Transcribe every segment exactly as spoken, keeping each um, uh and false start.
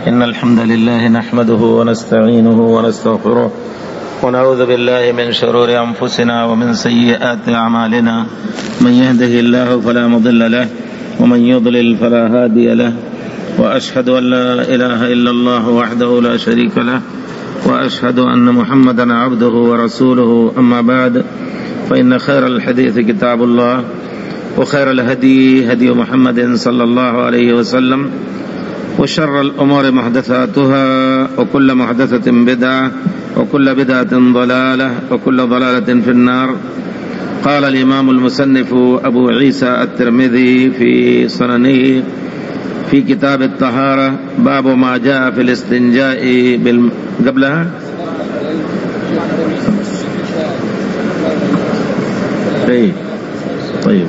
إن الحمد لله نحمده ونستعينه ونستغفره ونعوذ بالله من شرور أنفسنا ومن سيئات أعمالنا. من يهده الله فلا مضل له ومن يضلل فلا هادي له، وأشهد أن لا إله إلا الله وحده لا شريك له، وأشهد أن محمدا عبده ورسوله. أما بعد، فإن خير الحديث كتاب الله، وخير الهدي هدي محمد صلى الله عليه وسلم، وشر الأمور محدثاتها، وكل محدثة بدعة، وكل بدعة ضلالة، وكل ضلالة في النار. قال الإمام المصنف أبو عيسى الترمذي في سننه في كتاب الطهارة: باب ما جاء في الاستنجاء بال... قبلها طيب طيب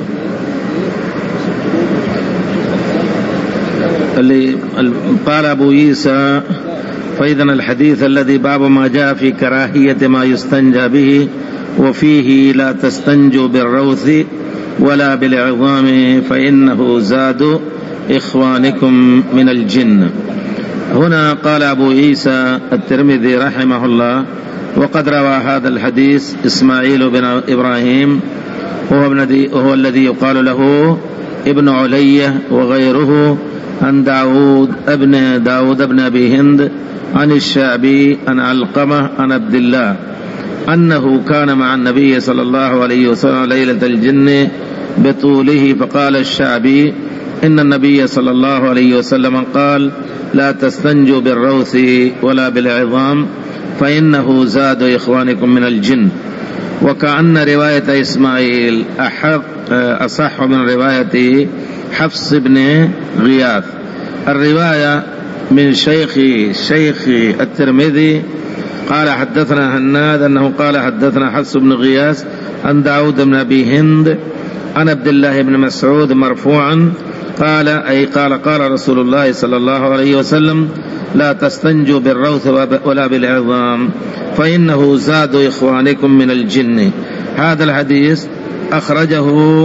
اللي قال أبو عيسى: فإذا الحديث الذي باب ما جاء في كراهية ما يستنجى به، وفيه لا تستنجوا بالروث ولا بالعظام فإنه زاد إخوانكم من الجن. هنا قال أبو عيسى الترمذي رحمه الله: وقد روى هذا الحديث إسماعيل بن إبراهيم، وهو الذي يقال له ابن علية وغيره، عن داود ابن داود ابن أبي هند، عن الشعبي، عن علقمة، عن عبد الله أنه كان مع النبي صلى الله عليه وسلم ليلة الجن بطوله، فقال الشعبي: إن النبي صلى الله عليه وسلم قال: لا تستنجوا بالروث ولا بالعظام فإنه زاد إخوانكم من الجن. وكأن رواية إسماعيل أحق أصح من رواية حفص بن غياث. الرواية من شيخ شيخ الترمذي قال: حدثنا هناد أنه قال: حدثنا حفص بن غياث عن داود بن أبي هند عن عبد الله بن مسعود مرفوعا قال، أي قال قال رسول الله صلى الله عليه وسلم: لا تستنجوا بالروث ولا بالعظام فإنه زاد إخوانكم من الجن. هذا الحديث أخرجه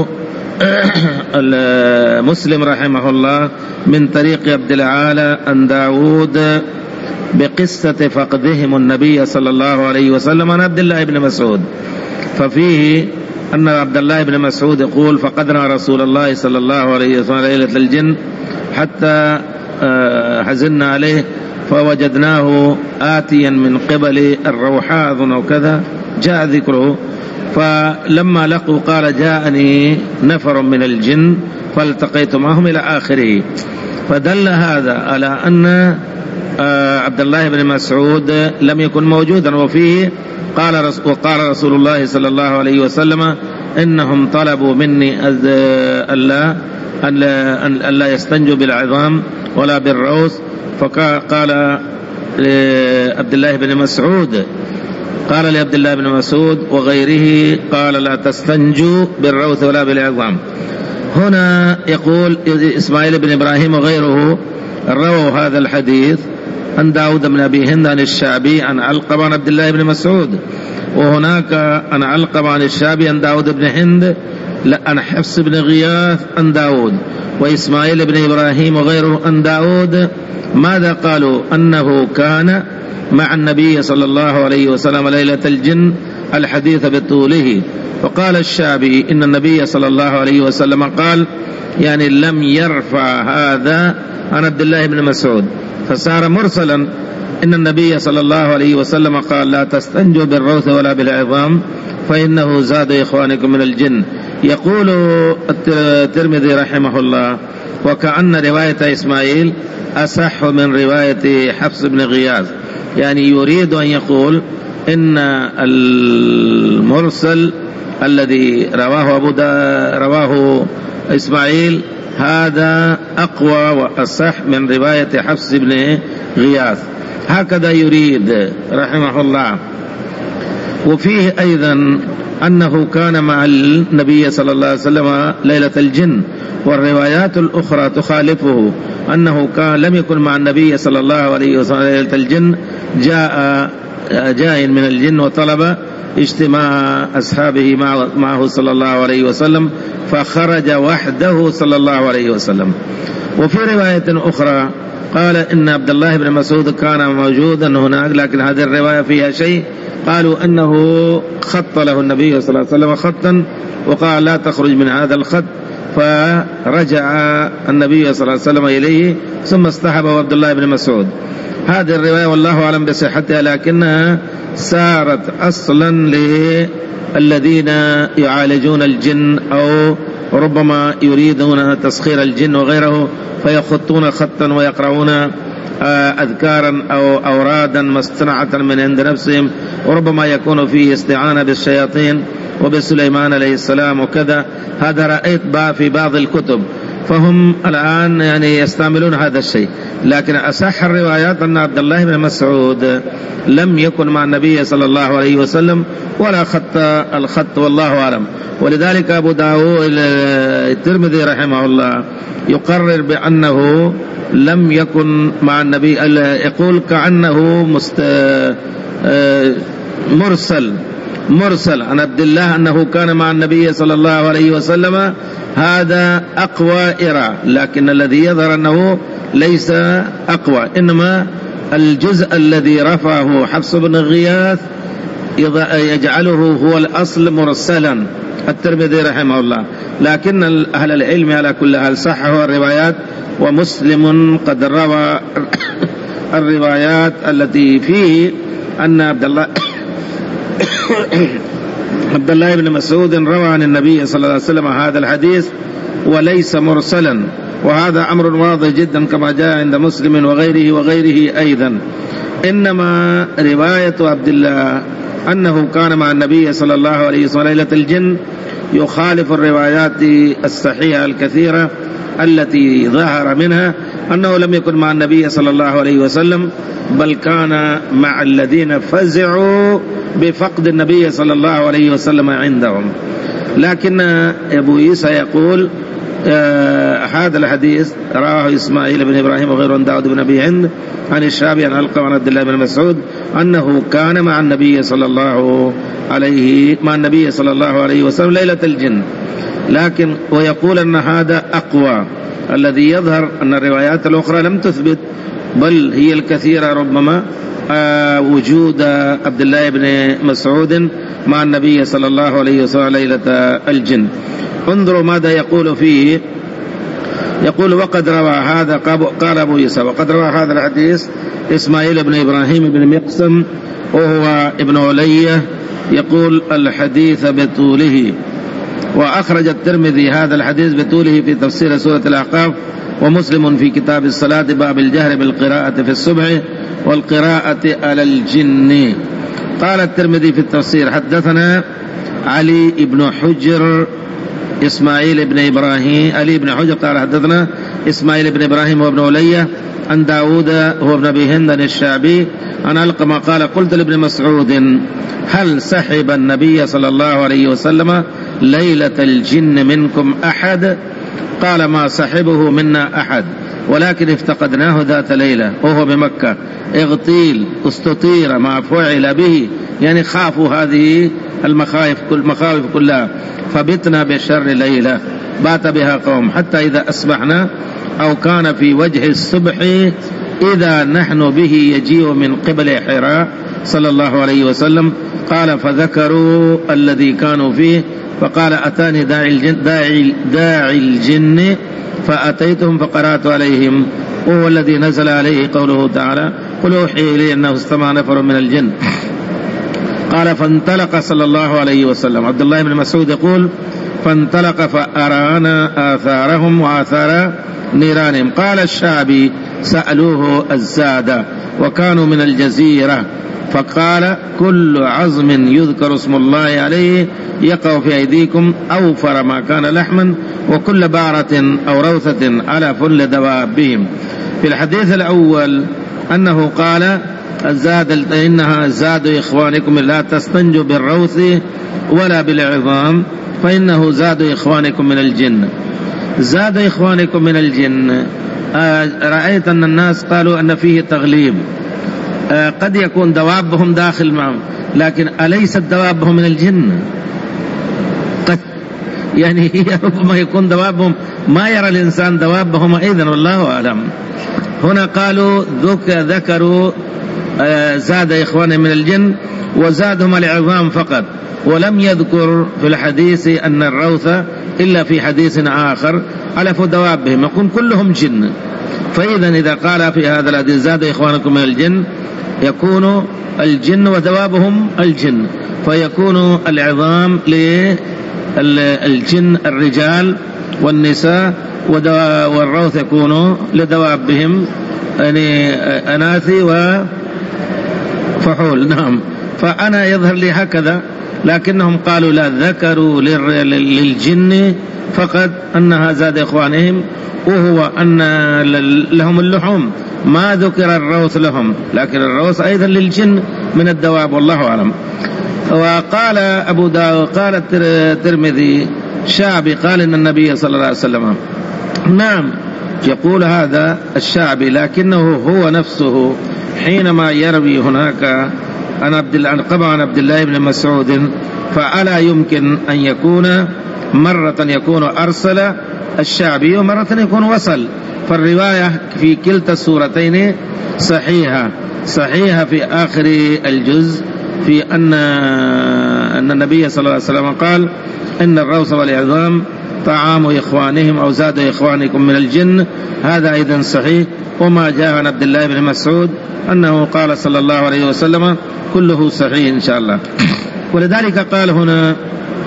مسلم رحمه الله من طريق عبد العالى عن داود بقصة فقدهم النبي صلى الله عليه وسلم عن عبد الله بن مسعود، ففيه أن عبد الله بن مسعود يقول: فقدنا رسول الله صلى الله عليه وسلم ليلة الجن حتى حزنا عليه فوجدناه آتيا من قبل الروحاء أو كذا، جاء ذكره. فلما لقوا قال: جاءني نفر من الجن فالتقيت معهم إلى آخره. فدل هذا على أن عبد الله بن مسعود لم يكن موجودا. وفيه قال وقال رسول الله صلى الله عليه وسلم: إنهم طلبوا مني ألا ألا يستنجوا بالعظام ولا بالروث. فقال لعبد الله بن مسعود قال لعبد الله بن مسعود وغيره قال: لا تستنجوا بالروث ولا بالعظام. هنا يقول إسماعيل بن إبراهيم وغيره رووا هذا الحديث عن داود بن أبي هند عن الشعبي عن علقمة عن عبد الله بن مسعود، وهناك عن علقمة عن الشعبي عن داود بن هند عن حفص بن غياث عن داود، وإسماعيل بن إبراهيم وغيره عن داود. ماذا قالوا؟ أنه كان مع النبي صلى الله عليه وسلم ليلة الجن، الحديث بطوله. فقال الشعبي: إن النبي صلى الله عليه وسلم قال، يعني لم يرفع هذا عن عبد الله بن مسعود، فصار مرسلا. إن النبي صلى الله عليه وسلم قال: لا تستنجوا بالروث ولا بالعظام فإنه زاد إخوانكم من الجن. يقول الترمذي رحمه الله: وكأن رواية إسماعيل أصح من رواية حفص بن غياث، يعني يريد أن يقول إن المرسل الذي رواه أبو دا رواه إسماعيل هذا أقوى وأصح من رواية حفص بن غياث. هكذا يريد رحمه الله. وفيه أيضا أنه كان مع النبي صلى الله عليه وسلم ليلة الجن، والروايات الأخرى تخالفه، أنه كان لم يكن مع النبي صلى الله عليه وسلم ليلة الجن، جاء جاء من الجن وطلب اجتماع أصحابه معه صلى الله عليه وسلم، فخرج وحده صلى الله عليه وسلم. وفي رواية أخرى قال إن عبد الله بن مسعود كان موجودا هناك، لكن هذه الرواية فيها شيء، قالوا أنه خط له النبي صلى الله عليه وسلم خطا وقال لا تخرج من هذا الخط، فرجع النبي صلى الله عليه وسلم إليه ثم اصطحبه عبد الله بن مسعود. هذه الرواية والله أعلم بصحتها، لكنها صارت أصلا للذين يعالجون الجن أو ربما يريدون تسخير الجن وغيره، فيخطون خطا ويقرؤون أذكارا أو أورادا مصطنعة من عند نفسهم، وربما يكون فيه استعانة بالشياطين وبسليمان عليه السلام وكذا. هذا رأيت في بعض الكتب، فهم الآن يعني يستعملون هذا الشيء. لكن أصح الروايات أن عبد الله بن مسعود لم يكن مع النبي صلى الله عليه وسلم ولا خط الخط، والله أعلم. ولذلك أبو داود الترمذي رحمه الله يقرر بأنه لم يكن مع النبي، يقول كأنه مست مرسل مرسل عن عبد الله أنه كان مع النبي صلى الله عليه وسلم، هذا أقوى إرى، لكن الذي يظهر أنه ليس أقوى، إنما الجزء الذي رفعه حفص بن غياث يجعله هو الأصل مرسلا الترمذي رحمه الله. لكن أهل العلم على كل حال صححوا الروايات، ومسلم قد روى الروايات التي فيه أن عبد الله عبد الله بن مسعود روى عن النبي صلى الله عليه وسلم هذا الحديث وليس مرسلا، وهذا أمر واضح جدا كما جاء عند مسلم وغيره وغيره أيضا. إنما رواية عبد الله أنه كان مع النبي صلى الله عليه وسلم ليلة الجن يخالف الروايات الصحيحة الكثيرة التي ظهر منها أنه لم يكن مع النبي صلى الله عليه وسلم، بل كان مع الذين فزعوا بفقد النبي صلى الله عليه وسلم عندهم. لكن أبو عيسى يقول آه هذا الحديث رواه إسماعيل بن إبراهيم وغيره عن داود بن أبي هند عن الشعبي عن علقمة عن عبد الله بن مسعود أنه كان مع النبي صلى الله عليه مع النبي صلى الله عليه وسلم ليلة الجن. لكن ويقول أن هذا أقوى، الذي يظهر أن الروايات الأخرى لم تثبت، بل هي الكثيرة ربما آه وجود عبد الله بن مسعود مع النبي صلى الله عليه وسلم ليلة الجن. انظروا ماذا يقول فيه، يقول وقد روى هذا، قال أبو عيسى وقد روى هذا الحديث إسماعيل بن إبراهيم بن مقسم وهو ابن علية، يقول الحديث بطوله، وأخرج الترمذي هذا الحديث بطوله في تفسير سورة الأحقاف، ومسلم في كتاب الصلاة باب الجهر بالقراءة في الصبح والقراءة على الجن. قال الترمذي في التفسير حدثنا علي بن حجر إسماعيل بن إبراهيم علي بن حجر قال حدثنا إسماعيل بن إبراهيم وابن علية عن داود هو ابن أبي هند الشعبي عن علقمة قال قلت لابن مسعود هل سحب النبي صلى الله عليه وسلم ليلة الجن منكم أحد؟ قال ما سحبه منا أحد، ولكن افتقدناه ذات ليلة وهو بمكة، اغتيل استطير ما فعل به، يعني خافوا هذه المخاوف كل مخاوف كلها، فبتنا بشر ليلة بات بها قوم حتى إذا أصبحنا أو كان في وجه الصبح إذا نحن به يجيء من قبل حراء صلى الله عليه وسلم. قال فذكروا الذي كانوا فيه، فقال أتاني داعي الجن, داعي داعي الجن فأتيتهم فقرأت عليهم، وهو الذي نزل عليه قوله تعالى قل أوحي إلي أنه استمع نفر من الجن. قال فانطلق صلى الله عليه وسلم. عبد الله بن مسعود يقول فانطلق فأرانا آثارهم وآثار نيرانهم. قال الشعبي سألوه الزاد وكانوا من الجزيرة، فقال كل عظم يذكر اسم الله عليه يقع في أيديكم أوفر ما كان لحما، وكل بارة أو روثة على فل دوابهم. في الحديث الأول أنه قال الزاد إنها زاد إخوانكم لا تستنجوا بالروث ولا بالعظام فإنه زاد إخوانكم من الجن. زاد إخوانكم من الجن، رأيت أن الناس قالوا أن فيه تغليب، قد يكون دوابهم داخل معهم، لكن أليست دوابهم من الجن؟ قد يعني هي ربما يكون دوابهم ما يرى الإنسان دوابهم أيضا، والله أعلم. هنا قالوا ذكروا زاد إخوانهم من الجن وزادهم العظام فقط، ولم يذكر في الحديث أن الروث إلا في حديث آخر علف دوابهم، يكون كلهم جن. فإذا إذا قال في هذا الحديث زاد إخوانكم من الجن يكون الجن ودوابهم الجن، فيكون العظام للجن الرجال والنساء، والروث يكون لدوابهم يعني أناثي وفحول. نعم، فأنا يظهر لي هكذا، لكنهم قالوا لا، ذكروا للجن فقط أنها زاد إخوانهم، وهو أن لهم اللحوم، ما ذكر الروث لهم، لكن الروث أيضا للجن من الدواب، والله أعلم. وقال أبو داود قال الترمذي شعبي قال إن النبي صلى الله عليه وسلم، نعم يقول هذا الشعبي، لكنه هو نفسه حينما يروي هناك عن عبد الله عن عبد الله بن مسعود، فألا يمكن أن يكون مرة يكون أرسل الشعبي ومرة يكون وصل، فالرواية في كلتا الصورتين صحيحة صحيحة في آخر الجزء في أن أن النبي صلى الله عليه وسلم قال إن الروث والعظام طعام إخوانهم أو زاد إخوانكم من الجن، هذا أيضا صحيح. وما جاء عن عبد الله بن مسعود أنه قال صلى الله عليه وسلم كله صحيح إن شاء الله. ولذلك قال هنا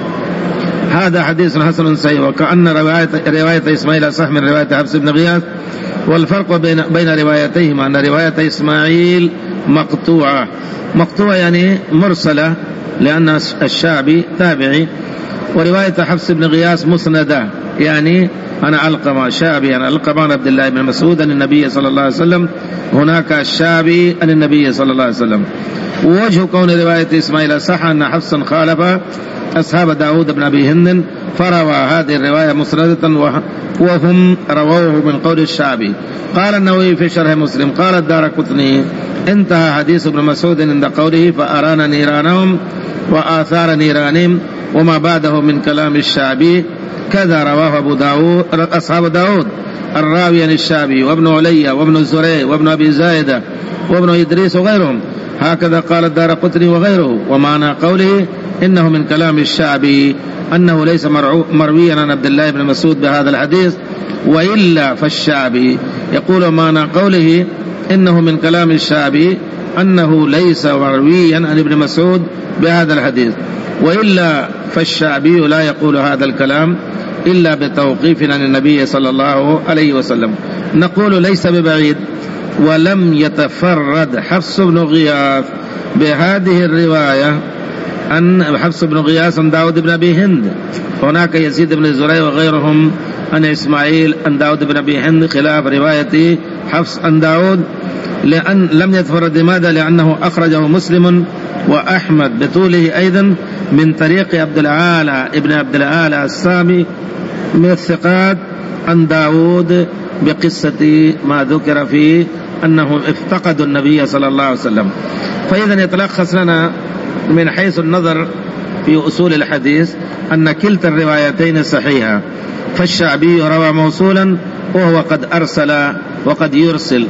هذا حديث حسن صحيح، وكأن رواية, رواية إسماعيل صح من رواية حفص بن غياث، والفرق بين, بين روايتيهما أن رواية إسماعيل مقطوعة مقطوعة يعني مرسلة لأن الشعبي تابعي، ورواية حفص بن غياث مسندة يعني أنا ألقى شعبي أنا ألقى عن عبد الله بن مسعود عن النبي صلى الله عليه وسلم، هناك الشعبي عن النبي صلى الله عليه وسلم. ووجه كون رواية إسماعيل صح أن حفصا خالف أصحاب داود بن أبي هند فروى هذه الرواية مسندة وهم رووه من قول الشعبي. قال النووي في شرح مسلم قال الدارقطني انتهى حديث ابن مسعود عند قوله فأرانا نيرانهم وآثار نيرانهم وما بعده من كلام الشعبي، كذا رواه أبو داود أصحاب داود الراوي عن الشعبي وابن علي وابن الزري وابن أبي زايدة وابن إدريس وغيرهم، هكذا قال الدارقطني وغيره. ومعنى قوله إنه من كلام الشعبي أنه ليس مرويا عن عبد الله بن مسعود بهذا الحديث، وإلا فالشعبي يقول معنى قوله إنه من كلام الشعبي أنه ليس مرويا عن ابن مسعود بهذا الحديث، وإلا فالشعبي لا يقول هذا الكلام إلا بتوقيف عن النبي صلى الله عليه وسلم. نقول ليس ببعيد، ولم يتفرد حفص بن غياث بهذه الرواية عن حفص بن غياث عن داود بن أبي هند، هناك يزيد بن زريع وغيرهم عن إسماعيل عن داود بن أبي هند خلاف رواية حفص عن داود، لأن لم يتفرد. لماذا؟ لأنه أخرجه مسلم وأحمد بطوله أيضا من طريق عبد العالى ابن عبد العالى السامي من الثقات عن داود بقصة ما ذكر فيه أنهم افتقدوا النبي صلى الله عليه وسلم. فإذا يتلخص لنا من حيث النظر في أصول الحديث أن كلتا الروايتين صحيحة، فالشعبي روى موصولا وهو قد أرسل وقد يرسل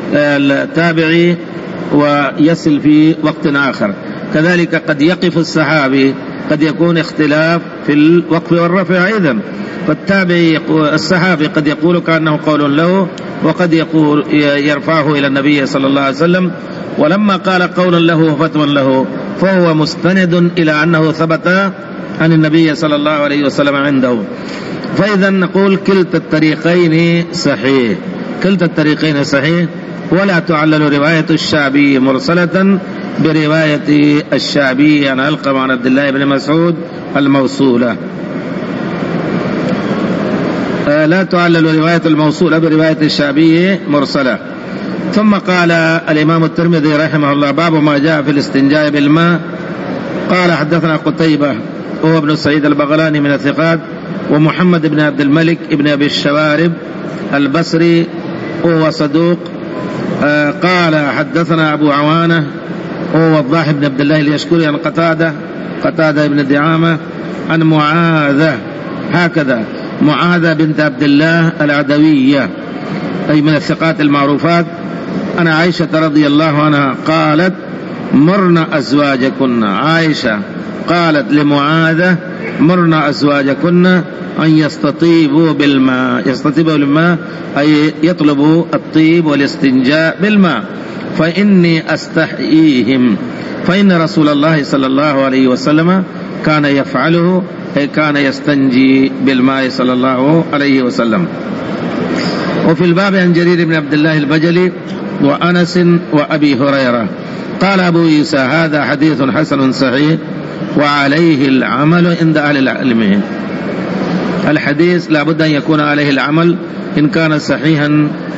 التابعي ويصل في وقت آخر، كذلك قد يقف الصحابي، قد يكون اختلاف في الوقف والرفع أيضا، فالتابعي الصحابي قد يقول كأنه قول له وقد يقول يرفعه إلى النبي صلى الله عليه وسلم، ولما قال قولا له وفتوى له فهو مستند إلى أنه ثبت عن النبي صلى الله عليه وسلم عنده. فإذا نقول كلتا الطريقين صحيح، كلتا الطريقين صحيح، ولا تعلل رواية الشعبي مرسلة برواية الشعبي عن علقمة عن عبد الله بن مسعود الموصولة، لا تعلل رواية الموصولة برواية الشعبي مرسلة. ثم قال الإمام الترمذي رحمه الله باب ما جاء في الاستنجاء بالماء. قال حدثنا قتيبة وهو ابن سعيد البغلاني من الثقات، ومحمد بن عبد الملك ابن أبي الشوارب البصري وهو صدوق. آه قال حدثنا أبو عوانة وهو وضاح بن عبد الله اليشكري عن قتادة قتادة بن دعامة عن معاذة، هكذا معاذة بنت عبد الله العدوية أي من الثقات المعروفات أن عائشة رضي الله عنها قالت مرنا أزواجكن، عائشة قالت لمعاذة مرنا أزواجكن أن يستطيبوا بالماء، يستطيبوا بالماء أي يطلبوا الطيب والاستنجاء بالماء، فإني أستحييهم، فإن رسول الله صلى الله عليه وسلم كان يفعله، أي كان يستنجي بالماء صلى الله عليه وسلم. وفي الباب عن جرير بن عبد الله البجلي وأنس وأبي هريرة قال أبو عيسى هذا حديث حسن صحيح وعليه العمل عند أهل العلم. الحديث لا بد أن يكون عليه العمل إن كان صحيحا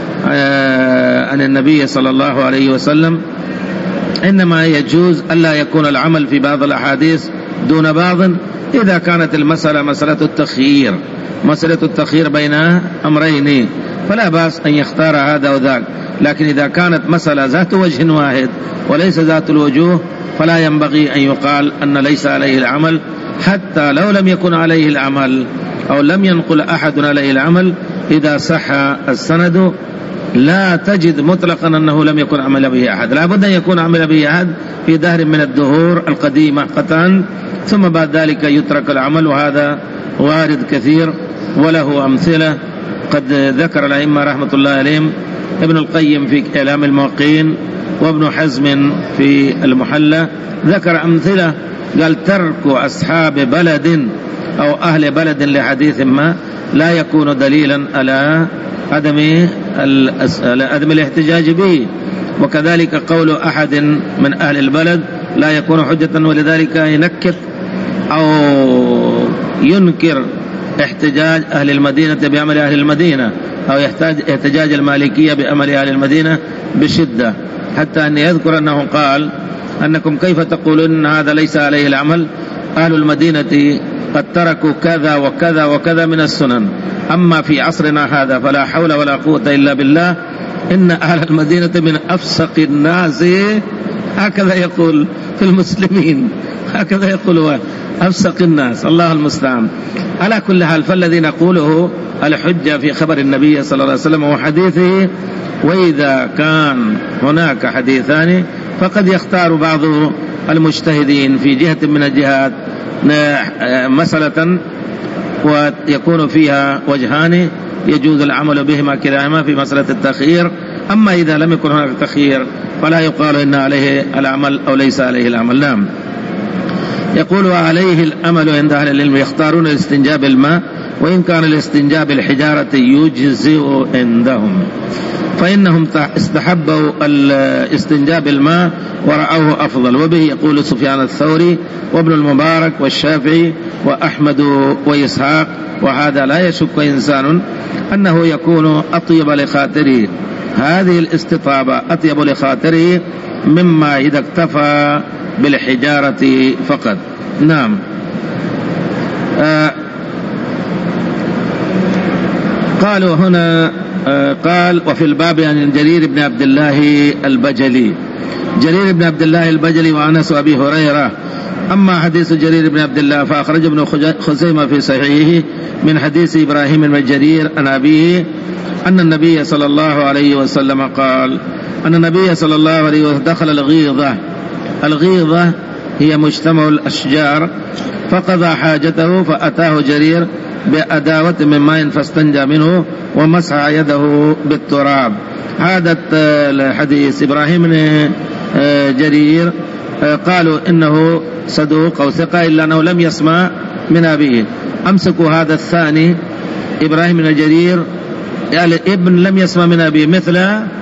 عن النبي صلى الله عليه وسلم، إنما يجوز ألا يكون العمل في بعض الأحاديث دون بعض إذا كانت المسألة مسألة التخيير، مسألة التخيير بين أمرين فلا بأس أن يختار هذا وذاك، لكن إذا كانت مسألة ذات وجه واحد وليس ذات الوجوه فلا ينبغي أن يقال أن ليس عليه العمل، حتى لو لم يكن عليه العمل أو لم ينقل أحد عليه العمل إذا صح السند لا تجد مطلقا أنه لم يكن عمل به أحد، لا بد أن يكون عمل به أحد في دهر من الدهور القديمة قطعا، ثم بعد ذلك يترك العمل، وهذا وارد كثير وله أمثلة قد ذكر الأئمة رحمة الله عليهم، ابن القيم في كلام الموقين وابن حزم في المحلى ذكر أمثلة، قال ترك أصحاب بلد أو أهل بلد لحديث ما لا يكون دليلا على عدم عدم الاحتجاج به، وكذلك قول أحد من أهل البلد لا يكون حجة، ولذلك ينكر أو ينكر احتجاج أهل المدينة بعمل أهل المدينة، أو يحتاج احتجاج المالكية بعمل أهل المدينة بشدة، حتى أن يذكر أنه قال أنكم كيف تقولون هذا ليس عليه العمل، أهل المدينة قد تركوا كذا وكذا وكذا من السنن، أما في عصرنا هذا فلا حول ولا قوة إلا بالله، إن أهل المدينة من أفسق الناس، هكذا يقول في المسلمين، هكذا يقول أفسق الناس، الله المستعان. على كل حال فالذي نقوله الحجة في خبر النبي صلى الله عليه وسلم وحديثه، وإذا كان هناك حديثان فقد يختار بعض المجتهدين في جهة من الجهات مسألة ويكون فيها وجهان يجوز العمل بهما كلاهما في مسألة التخيير، أما إذا لم يكن هناك تخيير فلا يقال إن عليه العمل أو ليس عليه العمل. نعم. يقول وعليه الأمل عند أهل العلم، يختارون الاستنجاء بالماء وإن كان الاستنجاء بالحجارة يجزئ عندهم، فإنهم استحبوا الاستنجاء بالماء ورأوه أفضل، وبه يقول سفيان الثوري وابن المبارك والشافعي وأحمد وإسحاق، وهذا لا يشك إنسان أنه يكون أطيب لخاطره، هذه الاستطابة أطيب لخاطره مما إذا اكتفى بالحجارة فقط. نعم. آه قالوا هنا آه قال وفي الباب عن جرير بن عبد الله البجلي، جرير بن عبد الله البجلي وأنس وأبي هريرة. أما حديث جرير بن عبد الله فأخرج ابن خزيمة في صحيحه من حديث إبراهيم بن جرير عن أبيه أن النبي صلى الله عليه وسلم قال أن النبي صلى الله عليه وسلم دخل الغيضة، الغيضة هي مجتمع الأشجار، فقضى حاجته فأتاه جرير بأداوة من ماء فاستنجى منه ومسح يده بالتراب. هذا الحديث إبراهيم بن جرير قالوا إنه صدوق أو ثقة إلا أنه لم يسمع من أبيه. أمسكوا هذا الثاني إبراهيم بن جرير يعني ابن لم يسمع من أبيه، مثل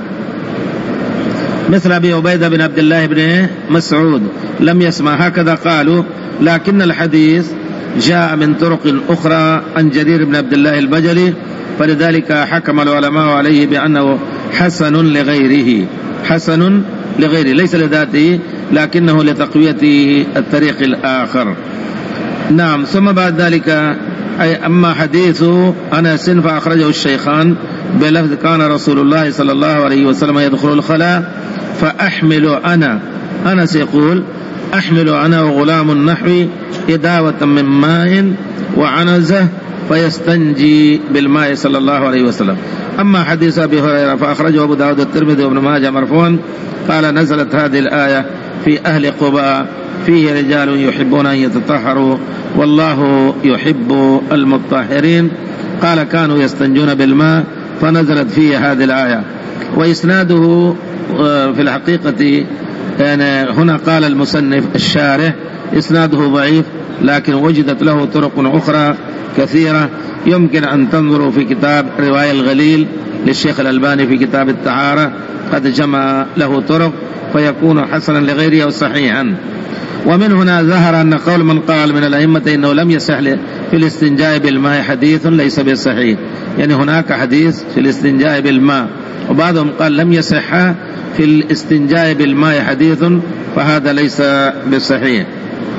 مثل أبي عبيدة بن عبد الله بن مسعود لم يسمع، هكذا قالوا، لكن الحديث جاء من طرق أخرى عن جرير بن عبد الله البجلي، فلذلك حكم العلماء عليه بأنه حسن لغيره، حسن لغيره ليس لذاته لكنه لتقوية الطريق الآخر. نعم. ثم بعد ذلك أي أما حديث أنس فأخرجه الشيخان بلفظ كان رسول الله صلى الله عليه وسلم يدخل الخلاء فأحمل أنا، أنس يقول أحمل أنا وغلام نحوي إداوة من ماء وعنزة فيستنجي بالماء صلى الله عليه وسلم. أما حديث أبي هريرة فأخرجه أبو داود الترمذي وابن ماجه مرفوعا قال نزلت هذه الآية في أهل قباء فيه رجال يحبون أن يتطهروا والله يحب المطهرين. قال كانوا يستنجون بالماء فنزلت فيه هذه الآية. وإسناده في الحقيقة يعني هنا قال المصنف الشارح إسناده ضعيف، لكن وجدت له طرق أخرى كثيرة يمكن أن تنظروا في كتاب رواية الغليل للشيخ الألباني في كتاب الطهارة، قد جمع له طرق فيكون حسنا لغيره أو صحيحا. ومن هنا ظهر أن قول من قال من الأئمة إنه لم يصح في الاستنجاء بالماء حديث ليس بالصحيح، يعني هناك حديث في الاستنجاء بالماء وبعضهم قال لم يصح في الاستنجاء بالماء حديث، فهذا ليس بالصحيح.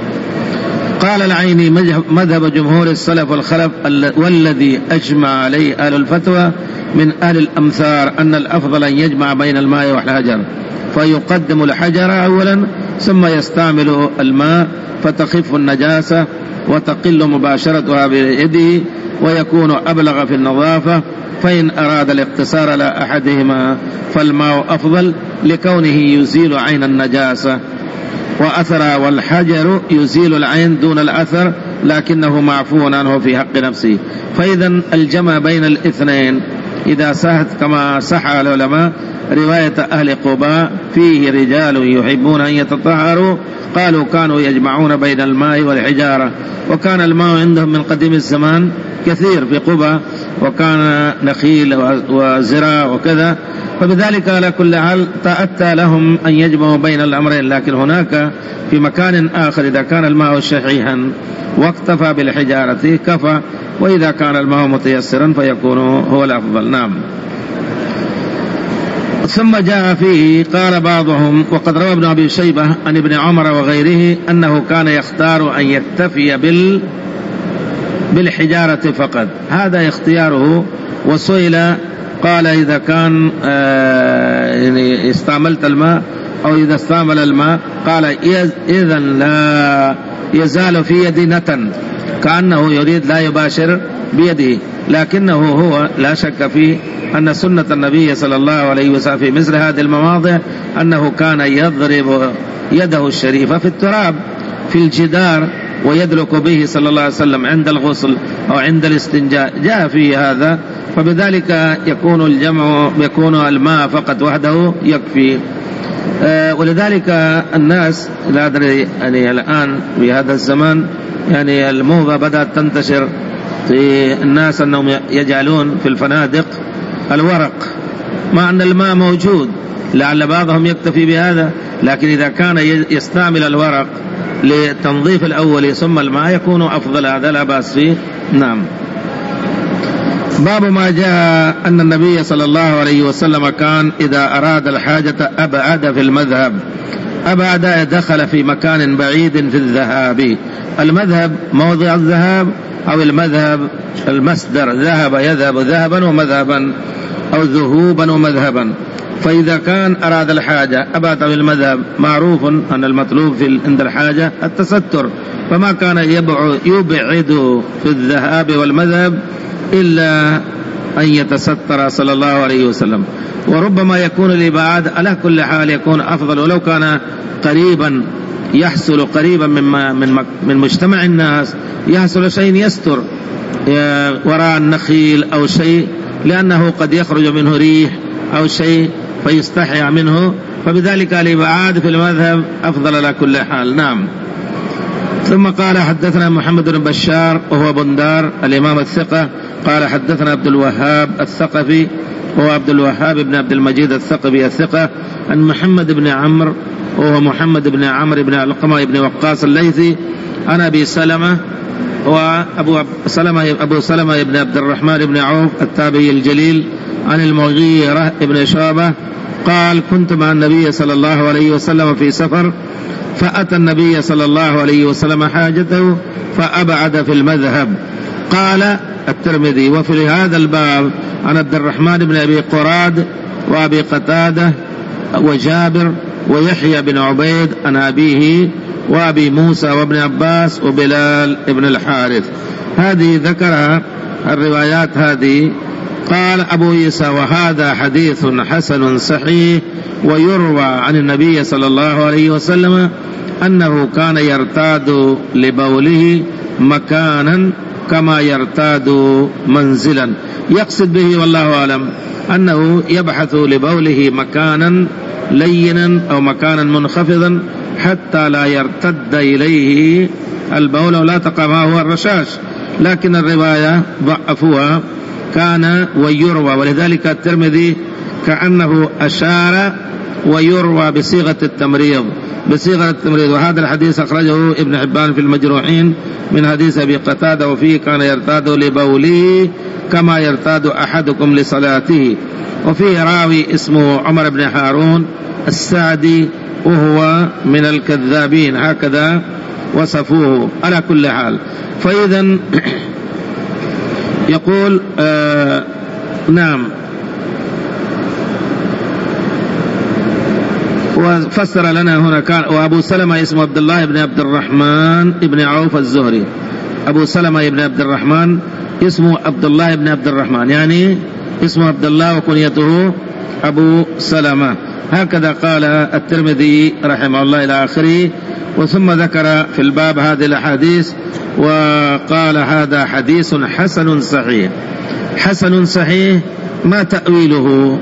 قال العيني مذهب جمهور السلف والخلف والذي أجمع عليه أهل الفتوى من أهل الأمثار أن الأفضل أن يجمع بين الماء والحجر، فيقدم الحجر أولا ثم يستعمل الماء فتخف النجاسة وتقل مباشرتها بيده ويكون أبلغ في النظافة. فإن أراد الاقتصار على أحدهما فالماء أفضل لكونه يزيل عين النجاسة وأثرها، والحجر يزيل العين دون الأثر لكنه معفو عنه في حق نفسه. فإذا الجمع بين الاثنين إذا سهت كما صح العلماء رواية أهل قباء فيه رجال يحبون أن يتطهروا قالوا كانوا يجمعون بين الماء والحجارة، وكان الماء عندهم من قديم الزمان كثير في قباء وكان نخيل وزراع وكذا، فبذلك على كل حال تأتى لهم أن يجمعوا بين الأمرين. لكن هناك في مكان آخر إذا كان الماء شحيحا واكتفى بالحجارة كفى، وإذا كان الماء متيسرا فيكون هو الأفضل. نعم. ثم جاء فيه قال بعضهم وقد روى ابن أبي شيبة عن ابن عمر وغيره أنه كان يختار أن يكتفي بال بالحجارة فقط، هذا اختياره. وسئل قال إذا كان يعني استعملت الماء أو إذا استعمل الماء قال إذا لا يزال في يدي نتن، كأنه يريد لا يباشر بيده، لكنه هو لا شك فيه أن سنة النبي صلى الله عليه وسلم في مثل هذه المواضع أنه كان يضرب يده الشريفة في التراب في الجدار ويدلك به صلى الله عليه وسلم عند الغسل أو عند الاستنجاء، جاء فيه هذا، فبذلك يكون الجمع يكون الماء فقط وحده يكفي. آه ولذلك الناس لا أدري يعني الآن في هذا الزمان يعني الموضة بدأت تنتشر في الناس أنهم يجعلون في الفنادق الورق مع أن الماء موجود، لعل بعضهم يكتفي بهذا، لكن إذا كان يستعمل الورق لتنظيف الأول ثم الماء يكون أفضل، هذا لا بأس فيه. نعم. باب ما جاء أن النبي صلى الله عليه وسلم كان إذا أراد الحاجة أبعد في المذهب، أبعد دخل في مكان بعيد في الذهاب. المذهب موضع الذهاب أو المذهب المصدر ذهب يذهب ذهبا ومذهبا أو ذهوبا ومذهبا، فإذا كان أراد الحاجة أبعد في المذهب، معروف أن المطلوب في عند الحاجة التستر، فما كان يبعد في الذهاب والمذهب إلا أن يتستر صلى الله عليه وسلم. وربما يكون الإبعاد على كل حال يكون أفضل، ولو كان قريبا يحصل قريبا من من من مجتمع الناس يحصل شيء يستر وراء النخيل أو شيء، لأنه قد يخرج منه ريح أو شيء فيستحيا منه، فبذلك الإبعاد في المذهب أفضل على كل حال. نعم. ثم قال حدثنا محمد بن بشار وهو بندار الإمام الثقة قال حدثنا عبد الوهاب الثقفي وهو عبد الوهاب بن عبد المجيد الثقفي الثقة عن محمد بن عمرو وهو محمد بن عمرو بن علقمة بن وقاص الليثي عن أبي سلمة وأبو سلمة أبو سلمة بن عبد الرحمن بن عوف التابعي الجليل عن المغيرة بن شعبة قال كنت مع النبي صلى الله عليه وسلم في سفر فأتى النبي صلى الله عليه وسلم حاجته فأبعد في المذهب. قال الترمذي وفي هذا الباب عن عبد الرحمن بن أبي قراد وأبي قتادة وجابر ويحيى بن عبيد عن أبيه وأبي موسى وابن عباس وبلال بن الحارث. هذه ذكرها الروايات هذه. قال أبو عيسى: وهذا حديث حسن صحيح، ويروى عن النبي صلى الله عليه وسلم أنه كان يرتاد لبوله مكانا كما يرتاد منزلا. يقصد به والله أعلم أنه يبحث لبوله مكانا لينا أو مكانا منخفضا حتى لا يرتد إليه البول ولا تقع معه الرشاش، لكن الرواية ضعفوها. كان ويروى، ولذلك الترمذي كأنه أشار ويروى بصيغة التمريض بصيغة التمريض وهذا الحديث أخرجه ابن حبان في المجروحين من حديث أبي قتادة، وفيه كان يرتاد لبوله كما يرتاد أحدكم لصلاته. وفيه راوي اسمه عمر بن هارون السعدي وهو من الكذابين، هكذا وصفوه. على كل حال، فإذا يقول آه نعم. وفسر لنا هنا كان وأبو سلمة اسمه عبد الله بن عبد الرحمن بن عوف الزهري. أبو سلمة بن عبد الرحمن اسمه عبد الله بن عبد الرحمن، يعني اسمه عبد الله وكنيته أبو سلمة، هكذا قال الترمذي رحمه الله إلى آخره. وثم ذكر في الباب هذه الأحاديث وقال: هذا حديث حسن صحيح. حسن صحيح ما تأويله؟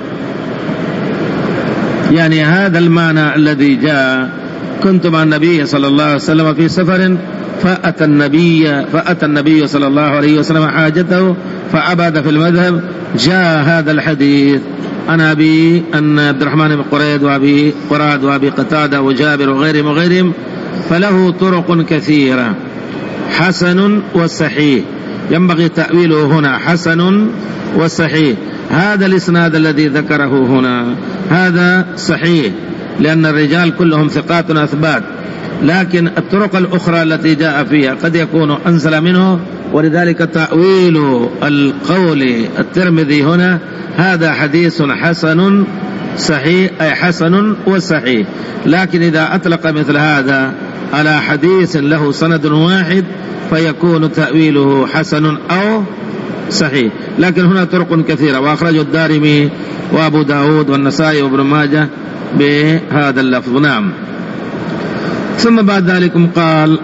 يعني هذا المعنى الذي جاء: كنت مع النبي صلى الله عليه وسلم في سفر فأتى النبي فأتى النبي صلى الله عليه وسلم حاجته فأباد في المذهب. جاء هذا الحديث عن أبي أن عبد الرحمن بن قريد وأبي قراد وأبي قتادة وجابر وغيرهم وغيرهم، فله طرق كثيرة، حسن وصحيح. ينبغي تأويله هنا حسن وصحيح. هذا الإسناد الذي ذكره هنا هذا صحيح، لأن الرجال كلهم ثقات أثبات، لكن الطرق الأخرى التي جاء فيها قد يكون أنزل منه، ولذلك تأويل القول الترمذي هنا هذا حديث حسن صحيح، أي حسن وصحيح. لكن إذا أطلق مثل هذا على حديث له سند واحد فيكون تأويله حسن أو صحيح. لكن هنا طرق كثيرة، وأخرجه الدارمي وأبو داود والنسائي وابن ماجه بهذا اللفظ. نعم. ثم بعد ذلك قال: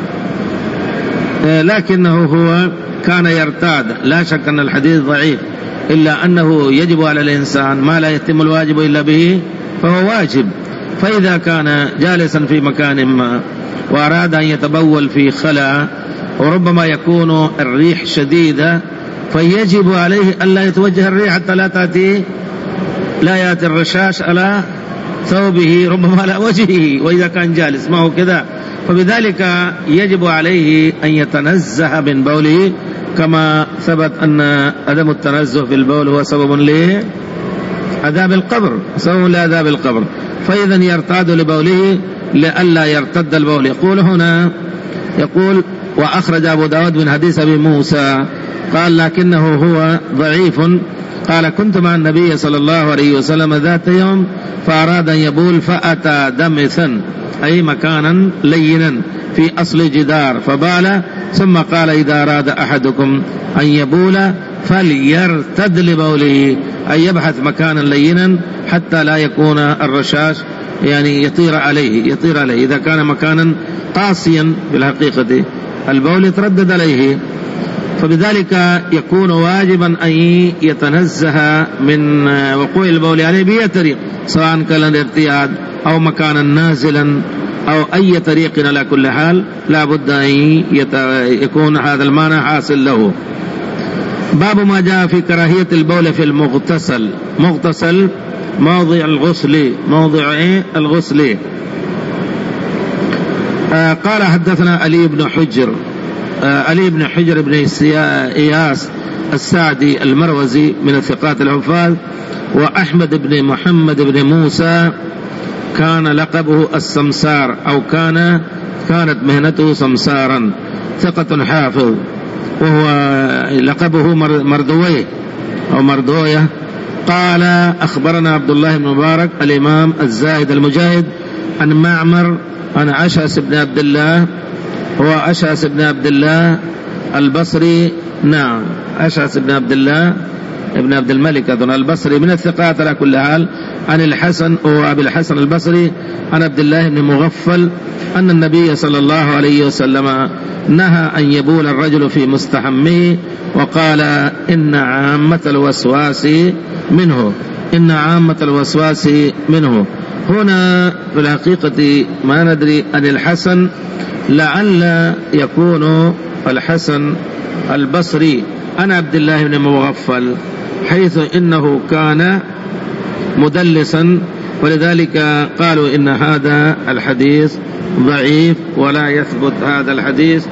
لكنه هو كان يرتاد. لا شك أن الحديث ضعيف، إلا أنه يجب على الإنسان ما لا يتم الواجب إلا به فهو واجب. فإذا كان جالسا في مكان ما وأراد أن يتبول في خلاء وربما يكون الريح شديدة، فيجب عليه ألا يتوجه الريح حتى لا تأتي لا يأتي الرشاش على ثوبه، ربما على وجهه، وإذا كان جالس ما هو كذا. فبذلك يجب عليه أن يتنزه من بوله، كما ثبت أن عدم التنزه في البول هو سبب لعذاب القبر، سبب لعذاب القبر. فإذا يرتاد لبوله لئلا يرتد البول. يقول هنا يقول: وأخرج أبو داود من حديث أبي موسى قال: لكنه هو ضعيف. قال: كنت مع النبي صلى الله عليه وسلم ذات يوم فأراد أن يبول فأتى دمثا، أي مكانا لينا في أصل جدار، فبال. ثم قال: إذا أراد أحدكم أن يبول فليرتد لبوله، أي يبحث مكانا لينا حتى لا يكون الرشاش يعني يطير عليه يطير عليه إذا كان مكانا قاسيا بالحقيقة البول يتردد عليه. فبذلك يكون واجبا أن يتنزه من وقوع البول عليه بأي طريق، سواء كان الارتياد أو مكانا نازلا أو أي طريق. على كل حال لا بد أن يكون هذا المعنى حاصل له. باب ما جاء في كراهية البول في المغتسل. مغتسل موضع الغسل، موضع الغسل. آه قال: حدثنا علي بن حجر آه علي بن حجر بن إياس السعدي المروزي من الثقات الحفاظ، وأحمد بن محمد بن موسى كان لقبه السمسار، أو كان كانت مهنته سمسارا، ثقة حافظ، وهو لقبه مردويه أو مردوية. قال: أخبرنا عبد الله بن مبارك الإمام الزاهد المجاهد عن معمر عن أشعث بن عبد الله، هو أشعث بن عبد الله البصري نعم أشعث بن عبد الله ابن عبد الملك أظن البصري من الثقات على كل حال، عن الحسن وأبي الحسن البصري عن عبد الله بن مغفل أن النبي صلى الله عليه وسلم نهى أن يبول الرجل في مستحمه، وقال إن عامة الوسواس منه إن عامة الوسواس منه. هنا في الحقيقة ما ندري عن الحسن، لعل يكون الحسن البصري عن عبد الله بن مغفل، حيث إنه كان مدلسا، ولذلك قالوا إن هذا الحديث ضعيف ولا يثبت هذا الحديث.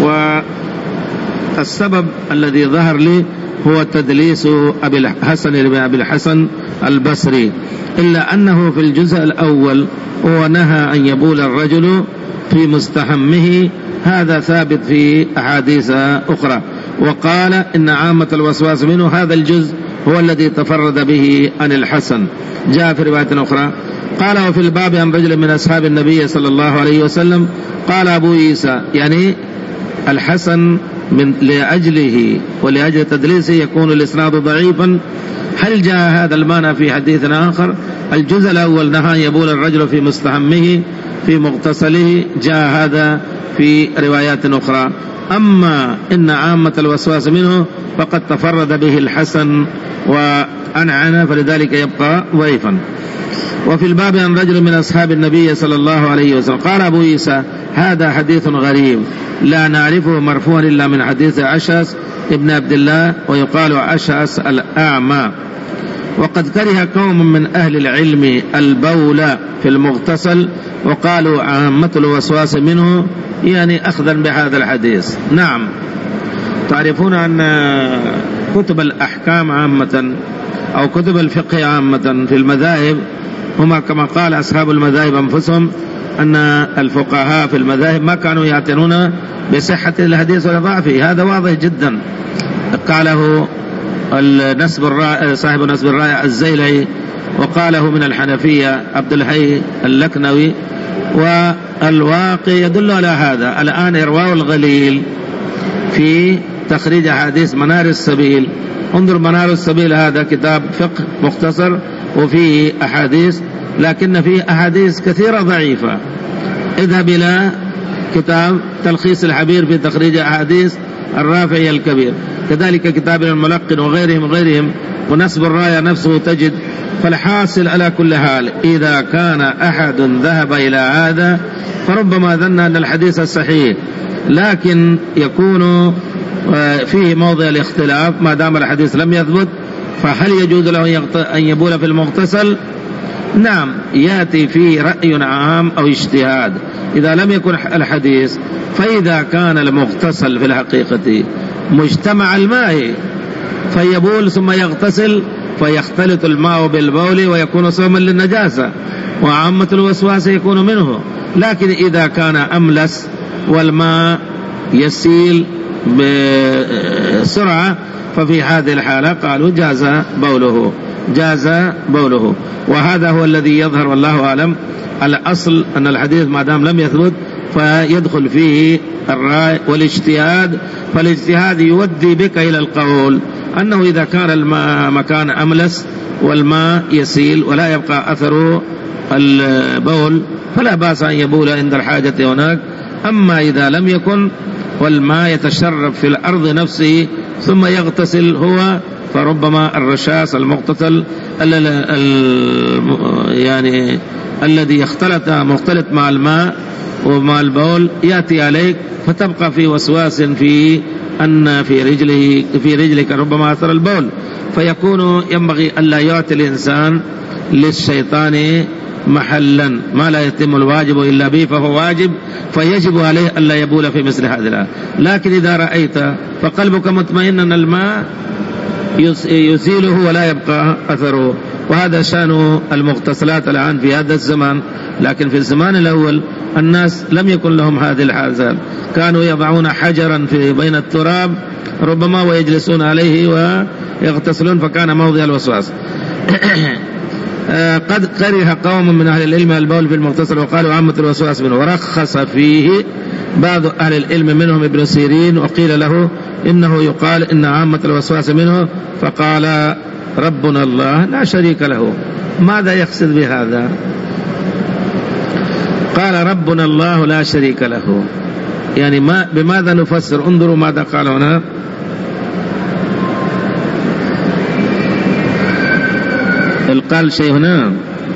والسبب الذي ظهر لي هو تدليس أبي الحسن بن أبي الحسن البصري، إلا أنه في الجزء الأول هو نهى أن يبول الرجل في مستحمه، هذا ثابت في أحاديث أخرى. وقال إن عامة الوسواس منه، هذا الجزء هو الذي تفرد به عن الحسن، جاء في رواية أخرى. قال وفي الباب عن رجل من أصحاب النبي صلى الله عليه وسلم قال أبو عيسى، يعني الحسن من لأجله ولأجل تدليسه يكون الإسناد ضعيفا. هل جاء هذا المعنى في حديث آخر؟ الجزء الأول نهى أن يبول الرجل في مستحمه في مغتسله، جاء هذا في روايات أخرى. أما إن عامة الوسواس منه فقد تفرد به الحسن وأنعن، فلذلك يبقى ضعيفا. وفي الباب عن رجل من أصحاب النبي صلى الله عليه وسلم قال أبو عيسى هذا حديث غريب لا نعرفه مرفوعا إلا من حديث أشعث ابن عبد الله، ويقال أشعث الأعمى. وقد كره قوم من أهل العلم البول في المغتسل، وقالوا عامة الوسواس منه، يعني أخذا بهذا الحديث. نعم، تعرفون أن كتب الأحكام عامة أو كتب الفقه عامة في المذاهب هما كما قال أصحاب المذاهب أنفسهم أن الفقهاء في المذاهب ما كانوا يعتنون بصحة الحديث ولا ضعفه، هذا واضح جدا. قاله النسب الرائع صاحب نسب الرائع الزيلعي، وقاله من الحنفية عبد الحي اللكنوي، والواقع يدل على هذا. الآن إرواء الغليل في تخريج أحاديث منار السبيل، انظر منار السبيل هذا كتاب فقه مختصر وفيه أحاديث، لكن فيه أحاديث كثيرة ضعيفة. اذهب إلى كتاب تلخيص الحبير في تخريج أحاديث الرافعي الكبير، كذلك كتاب الملقن وغيرهم وغيرهم ونسب الراية نفسه تجد. فالحاصل على كل حال إذا كان أحد ذهب إلى هذا فربما ظن أن الحديث الصحيح، لكن يكون فيه موضع الاختلاف ما دام الحديث لم يثبت. فهل يجوز له أن يبول في المغتسل؟ نعم، يأتي فيه رأي عام أو اجتهاد إذا لم يكن الحديث. فإذا كان المغتسل في الحقيقة مجتمع الماء فيبول ثم يغتسل فيختلط الماء بالبول ويكون صوما للنجاسة، وعامة الوسواس يكون منه. لكن إذا كان أملس والماء يسيل بسرعة ففي هذه الحالة قالوا جاز بوله جاز بوله وهذا هو الذي يظهر والله أعلم. الأصل أن الحديث ما دام لم يثبت فيدخل فيه الرأي والاجتهاد، فالاجتهاد يودي بك إلى القول أنه إذا كان الماء مكان أملس والماء يسيل ولا يبقى أثر البول فلا بأس أن يبول عند الحاجة هناك. أما إذا لم يكن والماء يتشرب في الأرض نفسه ثم يغتسل هو، فربما الرشاش المغتسل يعني الذي يختلط مختلط مع الماء ومع البول يأتي عليك فتبقى في وسواس في أن في رجله في رجلك ربما أثر البول، فيكون ينبغي ألا يعطي الإنسان للشيطان محلا ما لا يتم الواجب إلا به فهو واجب، فيجب عليه ألا يبول في مثل هذه الحال. لكن إذا رأيت فقلبك مطمئن أن الماء يزيله ولا يبقى أثره، وهذا شأن المغتسلات الآن في هذا الزمان. لكن في الزمان الأول الناس لم يكن لهم هذه الحالة، كانوا يضعون حجرا في بين التراب ربما ويجلسون عليه ويغتسلون فكان موضع الوسواس. قد كره قوم من أهل العلم البول في المغتسل وقالوا عامة الوسواس منه، ورخص فيه بعض أهل العلم منهم ابن سيرين، وقيل له إنه يقال إن عامة الوسواس منه، فقال ربنا الله لا شريك له. ماذا يقصد بهذا؟ قال ربنا الله لا شريك له، يعني ما بماذا نفسر؟ انظروا ماذا قال هنا. قال شيء هنا،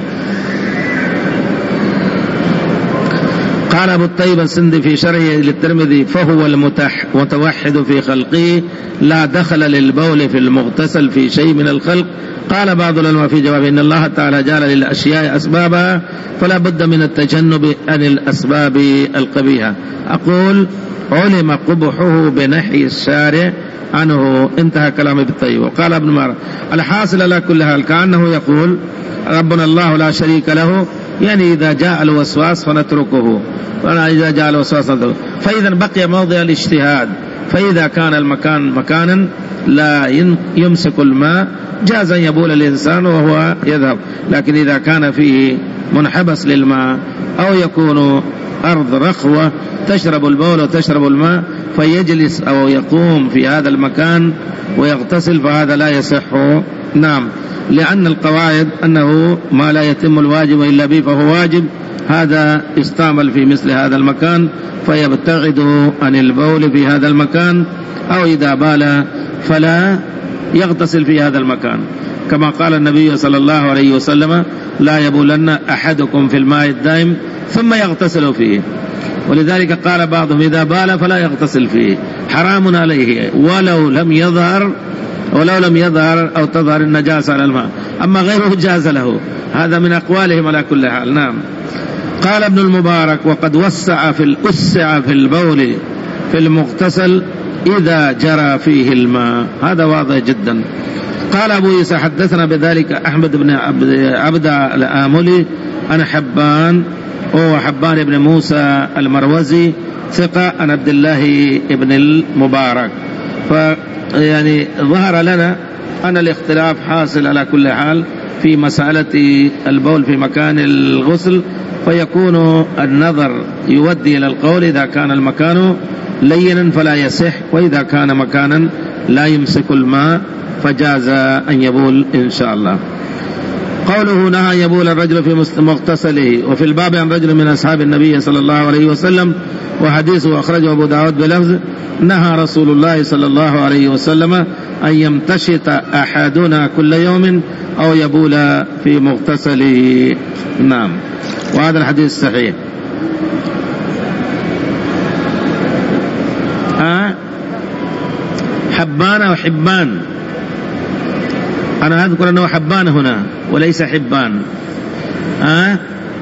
قال أبو الطيب السندي في شرحه للترمذي: فهو المتوحد في خلقه لا دخل للبول في المغتسل في شيء من الخلق. قال بعض العلماء في جواب: إن الله تعالى جعل للأشياء أسبابها فلا بد من التجنب عن الأسباب القبيحة. أقول: علم قبحه بنحي الشارع عنه. انتهى كلام ابن الطيب. وقال ابن مبارك: الحاصل على كل حال كأنه يقول ربنا الله لا شريك له، يعني إذا جاء الوسواس فنتركه، وإذا جاء الوسواس نتركه. فإذا بقي موضع الاجتهاد، فإذا كان المكان مكانا لا يمسك الماء جاز أن يبول الإنسان وهو يذهب، لكن إذا كان فيه منحبس للماء أو يكون أرض رخوة تشرب البول وتشرب الماء فيجلس أو يقوم في هذا المكان ويغتسل، فهذا لا يصح. نعم، لأن القواعد أنه ما لا يتم الواجب إلا به فهو واجب. هذا يستعمل في مثل هذا المكان فيبتعد عن البول في هذا المكان، أو إذا بال فلا يغتسل في هذا المكان، كما قال النبي صلى الله عليه وسلم: لا يبولن أحدكم في الماء الدائم ثم يغتسل فيه. ولذلك قال بعضهم: إذا بال فلا يغتسل فيه، حرام عليه ولو لم يظهر ولو لم يظهر أو تظهر النجاسة على الماء، أما غيره جاز له. هذا من أقوالهم على كل حال. نعم. قال ابن المبارك: وقد وسع في الأسع في البول في المغتسل إذا جرى فيه الماء، هذا واضح جدا. قال أبو عيسى: حدثنا بذلك أحمد بن عبد الآملي عن حبان هو حبان بن موسى المروزي ثقة عن عبد الله بن المبارك. فيعني ظهر لنا أن الاختلاف حاصل على كل حال في مسألة البول في مكان الغسل، فيكون النظر يودي إلى القول إذا كان المكان لينا فلا يصح، وإذا كان مكانا لا يمسك الماء فجاز أن يبول إن شاء الله. قوله: نهى يبول الرجل في مغتسله. وفي الباب عن رجل من أصحاب النبي صلى الله عليه وسلم، وحديثه أخرجه أبو داود بلفظ: نهى رسول الله صلى الله عليه وسلم أن يمتشط أحدنا كل يوم أو يبول في مغتسله. نعم، وهذا الحديث صحيح. أه؟ حبان أو حبان؟ أنا أذكر أنه حبان هنا وليس حبان. أه؟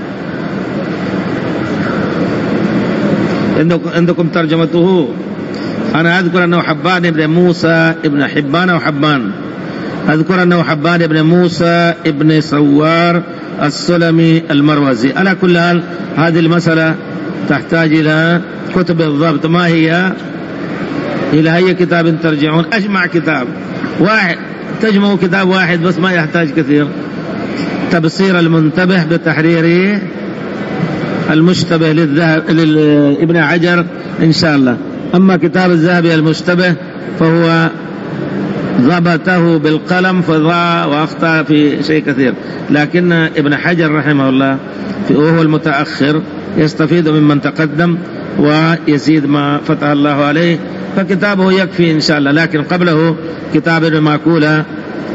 عندكم ترجمته. أنا أذكر أنه حبان ابن موسى ابن حبان أو حبان. أذكر أنه حبان ابن موسى ابن سوار السلمي المروزي. على كل حال هذه المسألة تحتاج إلى كتب الضبط. ما هي؟ إلى أي كتاب ترجعون؟ أجمع كتاب واحد، تجمعوا كتاب واحد بس، ما يحتاج كثير. تبصير المنتبه بتحرير المشتبه للذهب لابن حجر إن شاء الله. أما كتاب الذهبي المشتبه فهو ضبطه بالقلم فضاع وأخطأ في شيء كثير، لكن ابن حجر رحمه الله وهو المتأخر يستفيد ممن تقدم ويزيد ما فتح الله عليه، فكتابه يكفي إن شاء الله. لكن قبله كتاب ابن ماكولة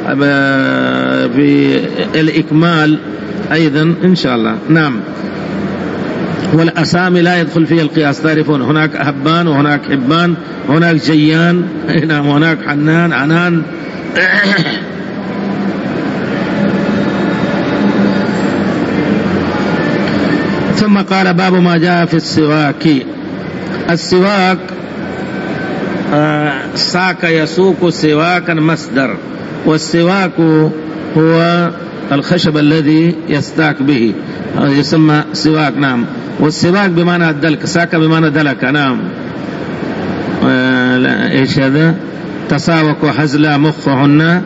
في الإكمال أيضا إن شاء الله. نعم. والأسامي لا يدخل فيه القياس، تعرفون هناك هبان وهناك حبان وهناك جيان وهناك حنان عنان. ثم قال: باب ما جاء في السواك. السواك آه ساك يسوك سواكا مصدر، والسواك هو الخشب الذي يستاك به يسمى سواك. نعم. والسواك بمعنى الدلك، ساك بمعنى دلك. نعم. آه ايش هذا؟ تساوك حزلا مخهن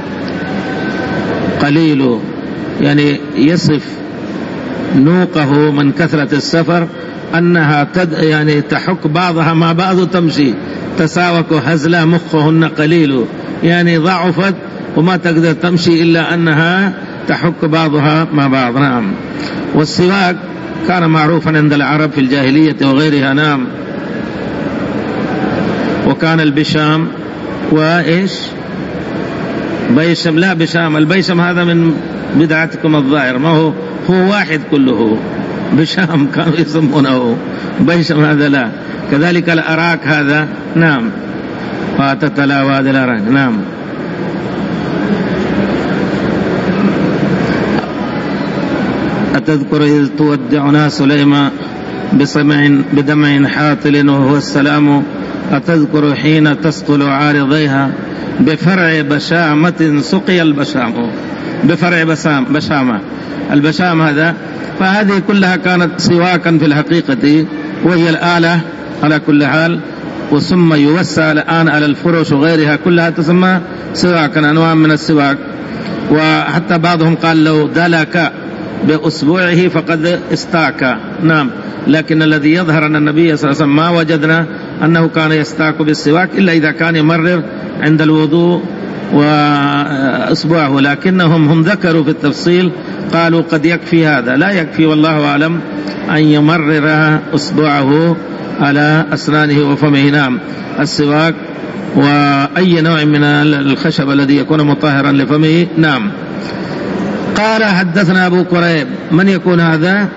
قليل، يعني يصف نوقه من كثرة السفر أنها تد يعني تحك بعضها مع بعض تمشي، تساوكوا هزلا مخهن قليل، يعني ضعفت وما تقدر تمشي إلا أنها تحك بعضها مع بعض. نعم. والسواك كان معروفا عند العرب في الجاهلية وغيرها. نعم. وكان البشام وإيش بيشم، لا بشام، البيشم هذا من بدعتكم الظاهر، ما هو هو واحد كله، بشام كانوا يسمونه، بيشم هذا لا. كذلك الأراك هذا. نعم. فاتتلاوى هذا الأراك. نعم. أتذكر إذ تودعنا سليمان بسمع بدمع حاطل وهو السلام، أتذكر حين تسطل عارضيها بفرع بشامة سقي البشام، بفرع بسام بشامة، البشام هذا. فهذه كلها كانت سواكا في الحقيقة، وهي الآلة على كل حال، وثم يوسع الآن على الفرش وغيرها كلها تسمى سواكا، أنواع من السواك. وحتى بعضهم قال لو دلك بأسبوعه فقد استاك. نعم. لكن الذي يظهر أن النبي صلى الله عليه وسلم ما وجدنا أنه كان يستاك بالسواك إلا إذا كان يمرر عند الوضوء وأسبوعه، لكنهم هم ذكروا في التفصيل قالوا قد يكفي هذا، لا يكفي والله أعلم أن يمرر أسبوعه على أسنانه وفمه. نعم. السواك وأي نوع من الخشب الذي يكون مطهرا لفمه. نعم. قال حدثنا أبو كريب. من يكون هذا؟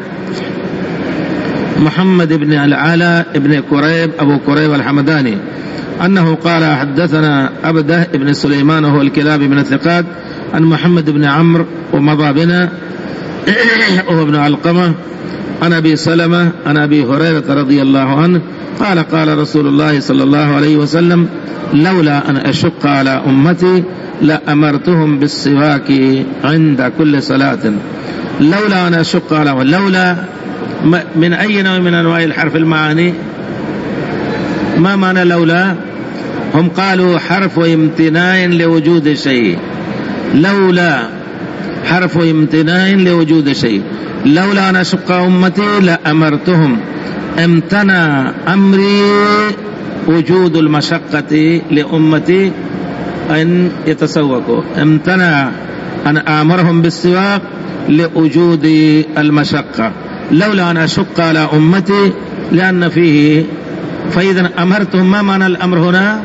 محمد بن العلاء بن كريب، أبو كريب الحمداني، أنه قال حدثنا أبده بن سليمان وهو الكلابي من الثقات، عن محمد بن عمرو ومضى بنا وهو ابن علقمة، عن أبي سلمة عن أبي هريرة رضي الله عنه قال قال رسول الله صلى الله عليه وسلم لولا أن أشق على أمتي لأمرتهم بالسواك عند كل صلاة. لولا أن أشق على، لولا من أي نوع من أنواع الحرف المعاني؟ ما معنى لولا؟ هم قالوا حرف امتناع لوجود شيء، لولا حرف امتناع لوجود شيء. لولا أن أشق أمتي لأمرتهم، امتنع أمري وجود المشقة لأمتي أن يتسوقوا، امتنع أن آمرهم بالسواك لوجود المشقة. لولا أن أشق على أمتي لأن فيه، فإذا أمرتهم. ما معنى الأمر هنا؟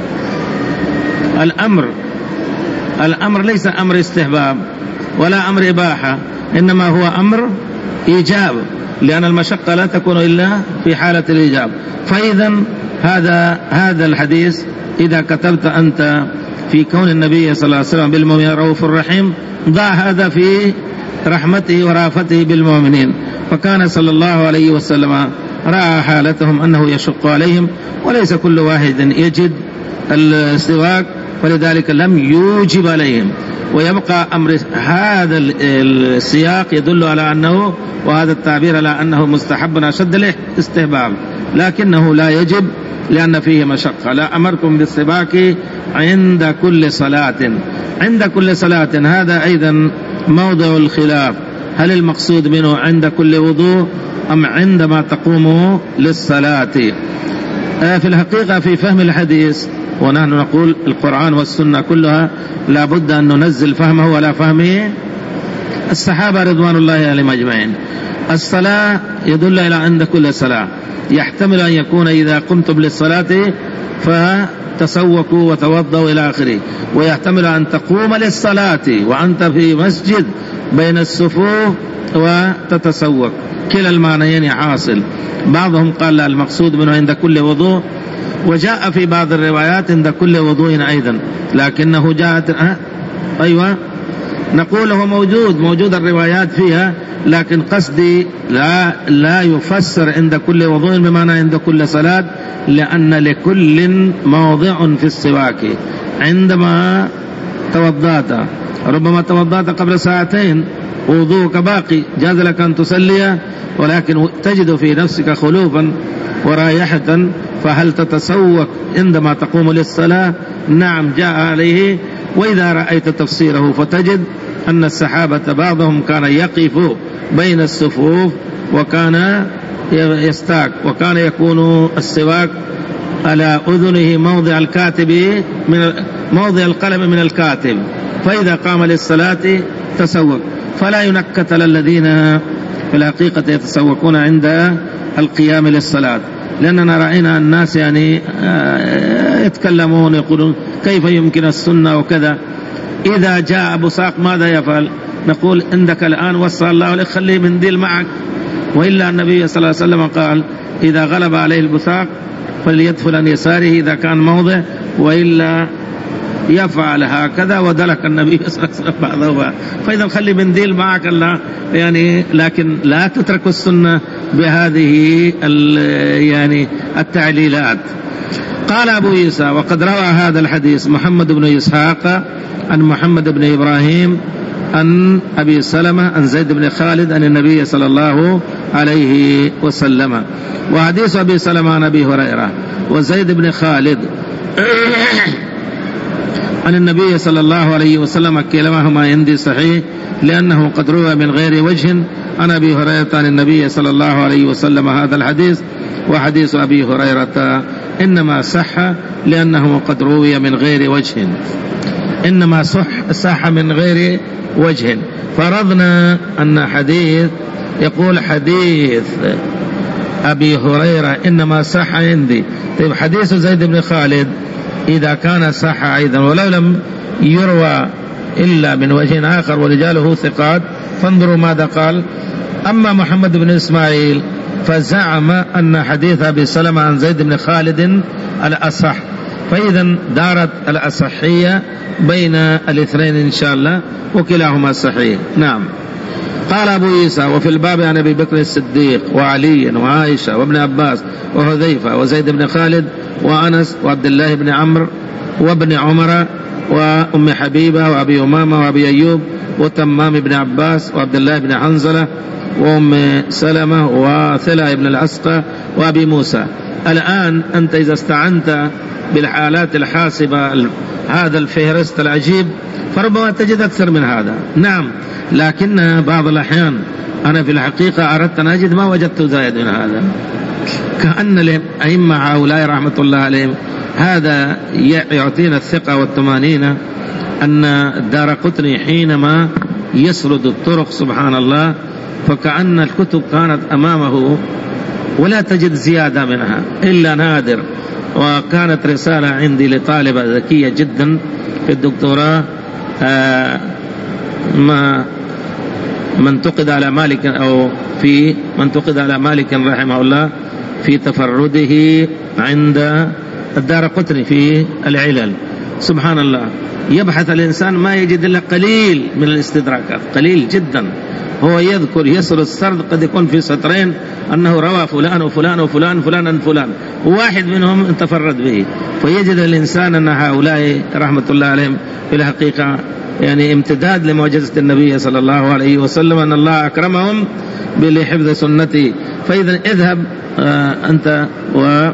الأمر الأمر ليس أمر استحباب ولا أمر إباحة، إنما هو أمر إيجاب، لأن المشقة لا تكون إلا في حالة الإيجاب. فإذا هذا هذا الحديث إذا كتبت أنت في كون النبي صلى الله عليه وسلم بالمؤمنين رؤوف رحيم، ضع هذا في رحمته ورافته بالمؤمنين. فكان صلى الله عليه وسلم رأى حالتهم أنه يشق عليهم، وليس كل واحد يجد السواك، فلذلك لم يوجب عليهم. ويبقى أمر هذا السياق يدل على أنه، وهذا التعبير على أنه مستحب أشد الاستحباب، لكنه لا يجب لأن فيه مشقة. لا أمركم بالسواك عند كل صلاة. عند كل صلاة هذا أيضا موضع الخلاف، هل المقصود منه عند كل وضوء أم عندما تقوم للصلاة؟ في الحقيقة في فهم الحديث، ونحن نقول القرآن والسنة كلها لا بد أن ننزل فهمه ولا فهمه الصحابة رضوان الله عليهم أجمعين. الصلاة يدل إلى عند كل صلاة، يحتمل أن يكون إذا قمتم للصلاة فتسوكوا وتوضوا إلى آخره، ويحتمل أن تقوم للصلاة وأنت في مسجد بين الصفوف وتتسوك، كلا المعنيين حاصل. بعضهم قال لا، المقصود منه عند كل وضوء، وجاء في بعض الروايات عند كل وضوء أيضا، لكنه جاءت أه؟ أيوة نقول هو موجود موجود الروايات فيها، لكن قصدي لا لا يفسر عند كل وضوء بمعنى عند كل صلاة، لأن لكل موضع في السواك. عندما توضأت، ربما توضأت قبل ساعتين وضوءك باقي، جاز لك أن تصلي، ولكن تجد في نفسك خلوفا ورائحة، فهل تتسوك عندما تقوم للصلاة؟ نعم جاء عليه. وإذا رأيت تفسيره فتجد أن الصحابة بعضهم كان يقف بين الصفوف وكان يستاك، وكان يكون السواك على أذنه موضع الكاتب من موضع القلم من الكاتب، فإذا قام للصلاة تسوق. فلا ينكتل الذين في الحقيقة يتسوقون عند القيام للصلاة، لأننا رأينا الناس يعني يتكلمون يقولون كيف يمكن السنة وكذا. إذا جاء بصاق ماذا يفعل؟ نقول عندك الآن وصى الله لك خليه منديل معك، وإلا النبي صلى الله عليه وسلم قال إذا غلب عليه البصاق فليدفل عن يساره إذا كان موضع، وإلا يفعل هكذا، ودلك النبي صلى الله عليه وسلم بعضه. فإذا خلي منديل معك الله يعني، لكن لا تترك السنة بهذه يعني التعليلات. قال أبو عيسى وقد روى هذا الحديث محمد بن إسحاق عن محمد بن إبراهيم عن أبي سلمة عن زيد بن خالد عن النبي صلى الله عليه وسلم. وحديث أبي سلمة عن أبي هريرة وزيد بن خالد عن النبي صلى الله عليه وسلم كلاهما عندي صحيح، لأنه قد روى من غير وجه عن أبي هريرة عن النبي صلى الله عليه وسلم هذا الحديث. وحديث أبي هريرة إنما صح لأنه قد روي من غير وجه، إنما صح صح من غير وجه. فرضنا أن حديث يقول حديث أبي هريرة إنما صح عندي. طيب حديث زيد بن خالد إذا كان صح أيضا ولو لم يروى إلا من وجه آخر ورجاله ثقات، فانظروا ماذا قال. أما محمد بن إسماعيل فزعم أن حديث أبي سلمة عن زيد بن خالد الأصح، فإذا دارت الأصحية بين الاثنين إن شاء الله، وكلاهما صحيح. نعم. قال أبو عيسى وفي الباب عن أبي بكر الصديق وعلي وعائشة وابن عباس وحذيفة وزيد بن خالد وأنس وعبد الله بن عمرو وابن عمر وأم حبيبة وأبي أمامة وأبي أيوب وتمام بن عباس وعبد الله بن حنظلة وأم سلمة وثلا بن العسقى وأبي موسى. الآن أنت إذا استعنت بالحالات الحاسبة هذا الفهرست العجيب فربما تجد أكثر من هذا. نعم، لكن بعض الأحيان أنا في الحقيقة أردت أن أجد ما وجدت زائد من هذا، كأن الأئمة هؤلاء رحمة الله عليهم هذا يعطينا الثقة والطمأنينة أن الدارقطني حينما يسرد الطرق سبحان الله فكأن الكتب كانت أمامه ولا تجد زيادة منها إلا نادر. وكانت رسالة عندي لطالبة ذكية جدا في الدكتوراه آه ما من تقد على مالك أو في من تقد على مالك رحمه الله في تفرده عند الدارقطني في العلل. سبحان الله، يبحث الإنسان ما يجد إلا قليل من الاستدراكات، قليل جدا. هو يذكر يسر السرد قد يكون في سطرين أنه روى فلان وفلان وفلان فلان فلان واحد منهم تفرد به، فيجد الإنسان أن هؤلاء رحمة الله عليهم في الحقيقة يعني امتداد لمعجزة النبي صلى الله عليه وسلم، أن الله أكرمهم بحفظ سنته. فإذا اذهب آه أنت و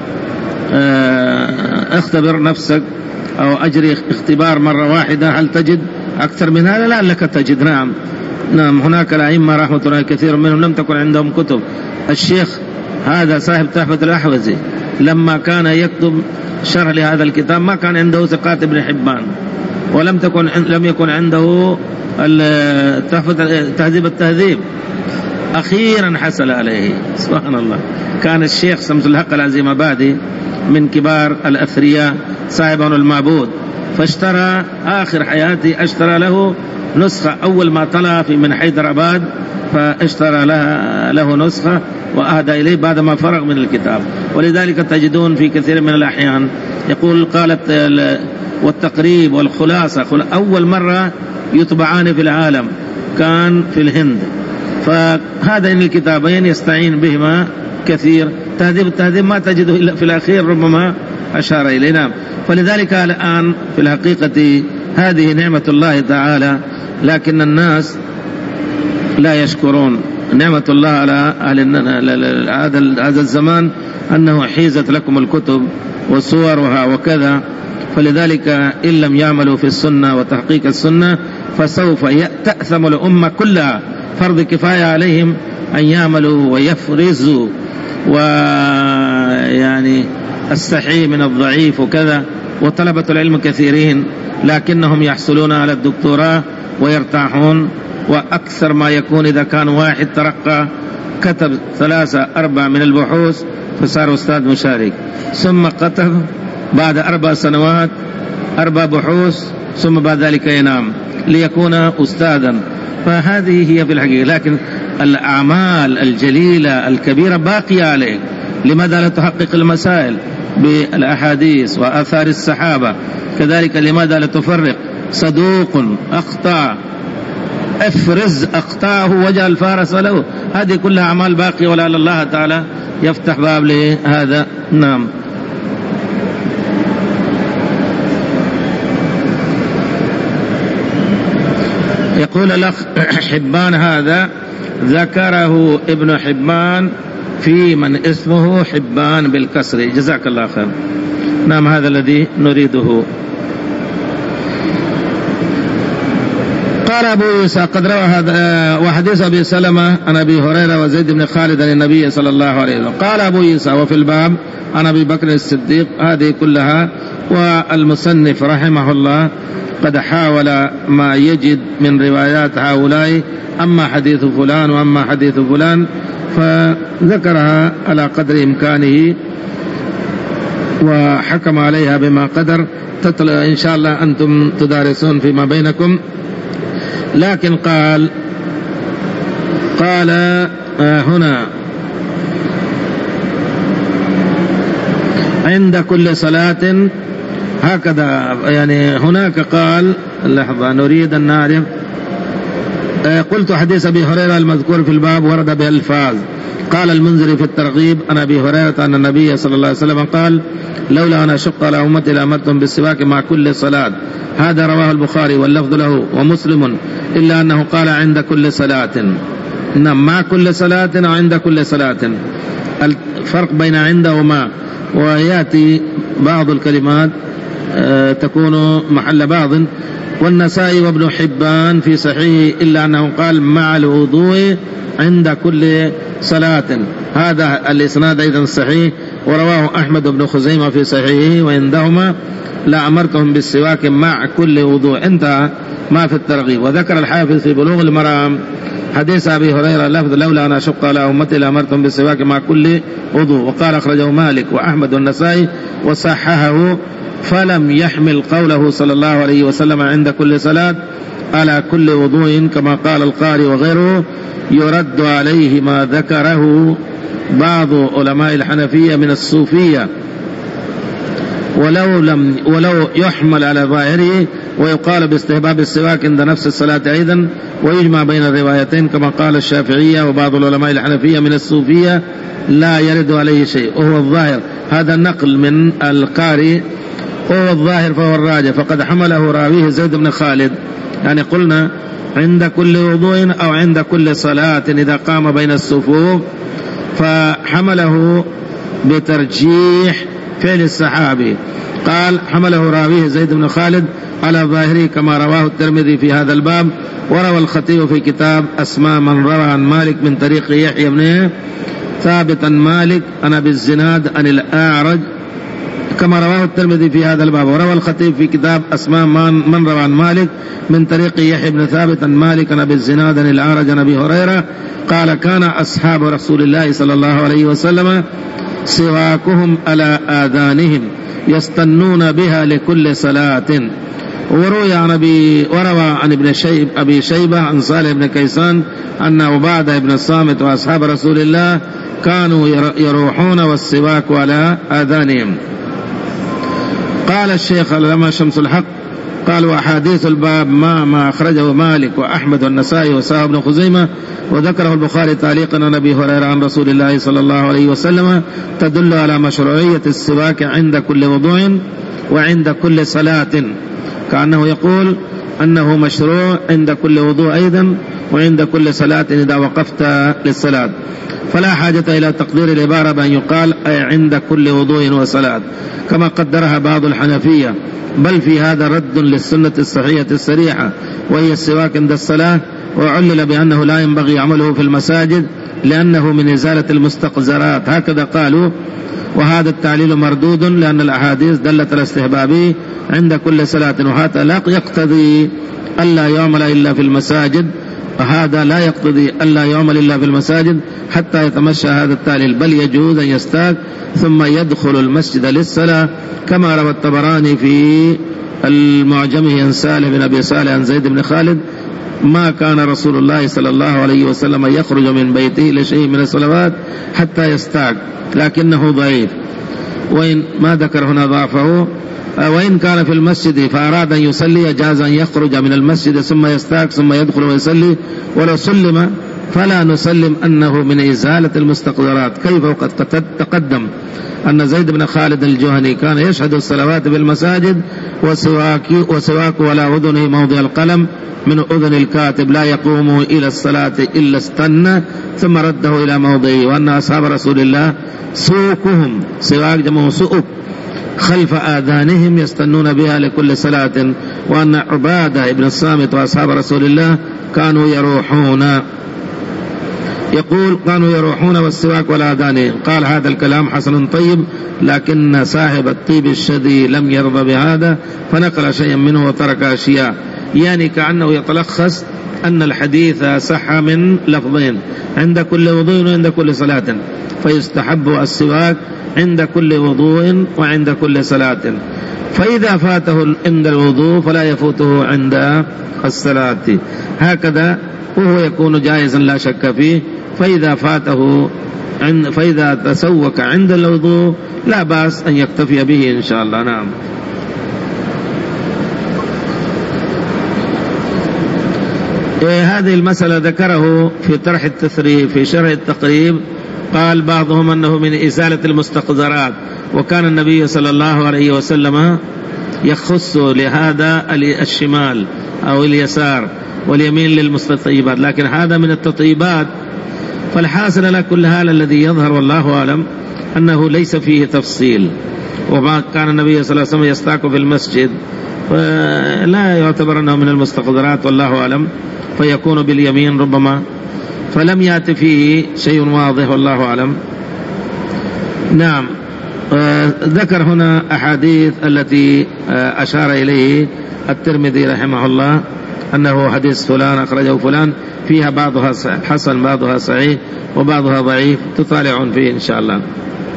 آه اختبر نفسك أو أجري اختبار مرة واحدة هل تجد أكثر من هذا؟ لعلك تجد. نعم نعم هناك الأئمة رحمة الله كثير منهم لم تكن عندهم كتب. الشيخ هذا صاحب تحفة الأحوزي لما كان يكتب شرح لهذا الكتاب ما كان عنده ثقات ابن حبان، ولم تكن لم يكن عنده تحفة تهذيب التهذيب، أخيرا حصل عليه سبحان الله. كان الشيخ شمس الحق العزيمبادي من كبار الأثرياء صاحب المعبود، فاشترى آخر حياته اشترى له نسخة أول ما طلع في من حيدرآباد، فاشترى له, له نسخة وأهدى إليه بعد ما فرغ من الكتاب. ولذلك تجدون في كثير من الأحيان يقول قالت والتقريب والخلاصة أول مرة يطبعان في العالم كان في الهند، فهذين الكتابين يستعين بهما كثير. تهذيب التهذيب ما تجده إلا في الأخير ربما أشار إلينا. فلذلك الآن في الحقيقة هذه نعمة الله تعالى، لكن الناس لا يشكرون نعمة الله على أهل هذا الزمان أنه حيزت لكم الكتب وصورها وكذا. فلذلك إن لم يعملوا في السنة وتحقيق السنة فسوف تأثم الأمة كلها. فرض كفاية عليهم أن يعملوا ويفرزوا ويعني الصحيح من الضعيف وكذا، وطلبة العلم كثيرين لكنهم يحصلون على الدكتوراه ويرتاحون، وأكثر ما يكون إذا كان واحد ترقى كتب ثلاثة أربع من البحوث فصار أستاذ مشارك، ثم كتب بعد أربع سنوات أربع بحوث، ثم بعد ذلك ينام ليكون أستاذا. فهذه هي في الحقيقة، لكن الأعمال الجليلة الكبيرة باقية عليك. لماذا لا تحقق المسائل بالأحاديث وآثار الصحابة؟ كذلك لماذا لا تفرق صدوق أخطأ افرز أخطأه وجعل فارس له؟ هذه كلها أعمال باقية، ولعل الله تعالى يفتح باب لهذا. نعم. يقول الأخ حبان هذا ذكره ابن حبان في من اسمه حبان بالكسر، جزاك الله خير. نعم، هذا الذي نريده. قال أبو عيسى قد روى هذا وحديث أبي سلمة عن أبي هريرة وزيد بن خالد عن النبي صلى الله عليه وسلم. قال أبو عيسى وفي الباب عن أبي بكر الصديق. هذه كلها والمصنف رحمه الله قد حاول ما يجد من روايات هؤلاء، أما حديث فلان وأما حديث فلان، فذكرها على قدر إمكانه وحكم عليها بما قدر. تطلع إن شاء الله أنتم تدارسون فيما بينكم. لكن قال قال هنا عند كل صلاة هكذا، يعني هناك قال لحظة نريد أن نعرف. قلت حديث أبي هريرة المذكور في الباب ورد بألفاظ. قال المنذري في الترغيب عن أبي هريرة أن النبي صلى الله عليه وسلم قال لولا أن أشق على أمتي لأمرتهم بالسواك مع كل صلاة. هذا رواه البخاري واللفظ له ومسلم، إلا أنه قال عند كل صلاة. نعم، مع كل صلاة أو عند كل صلاة، الفرق بين عند وما. ويأتي بعض الكلمات تكون محل بعض. والنسائي وابن حبان في صحيح إلا أنه قال مع الوضوء عند كل صلاة. هذا الإسناد أيضا صحيح، ورواه أحمد بن خزيمة في صحيحه وعندهما لا أمرتهم بالسواك مع كل وضوء. انتهى ما في الترغيب. وذكر الحافظ في بلوغ المرام حديث أبي هريرة لفظ لولا أن أشق على أمتي لأمرتهم بالسواك مع كل وضوء. وقال أخرجه مالك وأحمد والنسائي وصححه، فلم يحمل قوله صلى الله عليه وسلم عند كل صلاة على كل وضوء كما قال القاري وغيره. يرد عليه ما ذكره بعض علماء الحنفية من الصوفية، ولو لم ولو يحمل على ظاهره، ويقال باستحباب السواك عند نفس الصلاة أيضا، ويجمع بين الروايتين كما قال الشافعية وبعض العلماء الحنفية من الصوفية لا يرد عليه شيء، وهو الظاهر. هذا النقل من القاري، وهو الظاهر فهو الراجح. فقد حمله راويه زيد بن خالد، يعني قلنا عند كل وضوء أو عند كل صلاة إذا قام بين الصفوف، فحمله بترجيح فعل الصحابي. قال حمله راويه زيد بن خالد على ظاهره كما رواه الترمذي في هذا الباب. وروى الخطيب في كتاب أسماء من روى عن مالك من طريق يحيى بن ثابت عن مالك عن أبي الزناد عن الأعرج كما رواه الترمذي في هذا الباب. وروى الخطيب في كتاب أسماء من روى عن مالك من طريق يحيى بن ثابت عن مالك عن أبي الزناد عن الأعرج عن أبي هريرة قال كان أصحاب رسول الله صلى الله عليه وسلم سواكهم على آذانهم يستنون بها لكل صلاة. وروي عن أبي وروى عن ابن شيب أبي شيبة عن صالح بن كيسان أن عبادة بن الصامت وأصحاب رسول الله كانوا يروحون والسواك على آذانهم. قال الشيخ العلامة شمس الحق قال وأحاديث الباب ما ما أخرجه مالك وأحمد والنسائي وسائر ابن خزيمة وذكره البخاري تعليقا عن أبي هريرة عن رسول الله صلى الله عليه وسلم تدل على مشروعية السواك عند كل وضوء وعند كل صلاة، كأنه يقول أنه مشروع عند كل وضوء أيضا وعند كل صلاة إذا وقفت للصلاة. فلا حاجة إلى تقدير العبارة بأن يقال أي عند كل وضوء وصلاة كما قدرها بعض الحنفية، بل في هذا رد للسنة الصحيحة الصريحة وهي السواك عند الصلاة، وعلل بأنه لا ينبغي عمله في المساجد لأنه من إزالة المستقذرات، هكذا قالوا. وهذا التعليل مردود لأن الأحاديث دلت على استحبابه عند كل صلاة، وهذا لا يقتضي ألا يعمل إلا في المساجد، وهذا لا يقتضي ألا يعمل إلا في المساجد حتى يتمشى هذا التعليل، بل يجوز أن يستاك ثم يدخل المسجد للصلاة، كما روى الطبراني في المعجمه عن سالم بن أبي صالح عن زيد بن خالد: ما كان رسول الله صلى الله عليه وسلم يخرج من بيته لشيء من الصلوات حتى يستاك، لكنه ضعيف. وإن ما ذكر هنا ضعفه، وإن كان في المسجد فأراد أن يصلي جاز أن يخرج من المسجد ثم يستاك ثم يدخل ويصلي، ولو سلم فلا نسلم أنه من إزالة المستقذرات. كيف وقد تقدم أن زيد بن خالد الجهني كان يشهد الصلوات في المساجد وسواك, وسواك ولا أذنه موضع القلم من أذن الكاتب لا يقوم إلى الصلاة إلا استنى ثم رده إلى موضعه، وأن أصحاب رسول الله سوكهم، سواك جمع سؤك، خلف آذانهم يستنون بها لكل صلاة، وأن عبادة ابن الصامت وأصحاب رسول الله كانوا يروحون، يقول كانوا يروحون والسواك والآذان. قال هذا الكلام حسن طيب، لكن صاحب الطيب الشدي لم يرضى بهذا فنقل شيئا منه وترك أشياء، يعني كأنه يتلخص أن الحديث صح من لفظين: عند كل وضوء وعند كل صلاة، فيستحب السواك عند كل وضوء وعند كل صلاة، فإذا فاته عند الوضوء فلا يفوته عند الصلاة، هكذا وهو يكون جائزا لا شك فيه. فإذا فاته عند فإذا تسوك عند الوضوء لا بأس أن يكتفي به إن شاء الله. نعم. إيه هذه المسألة ذكره في طرح التثريب في شرح التقريب، قال بعضهم أنه من إزالة المستقذرات، وكان النبي صلى الله عليه وسلم يخص لهذا الشمال أو اليسار واليمين للمستطيبات، لكن هذا من التطيبات. فالحاصل على كل حال الذي يظهر والله أعلم أنه ليس فيه تفصيل، وما كان النبي صلى الله عليه وسلم يستاك في المسجد فلا يعتبر أنه من المستقذرات والله أعلم، فيكون باليمين ربما، فلم يأتي فيه شيء واضح والله أعلم. نعم. ذكر هنا أحاديث التي أشار إليه الترمذي رحمه الله أنه حديث فلان أخرجه فلان، فيها بعضها حسن بعضها صحيح وبعضها ضعيف، تطالعون فيه إن شاء الله.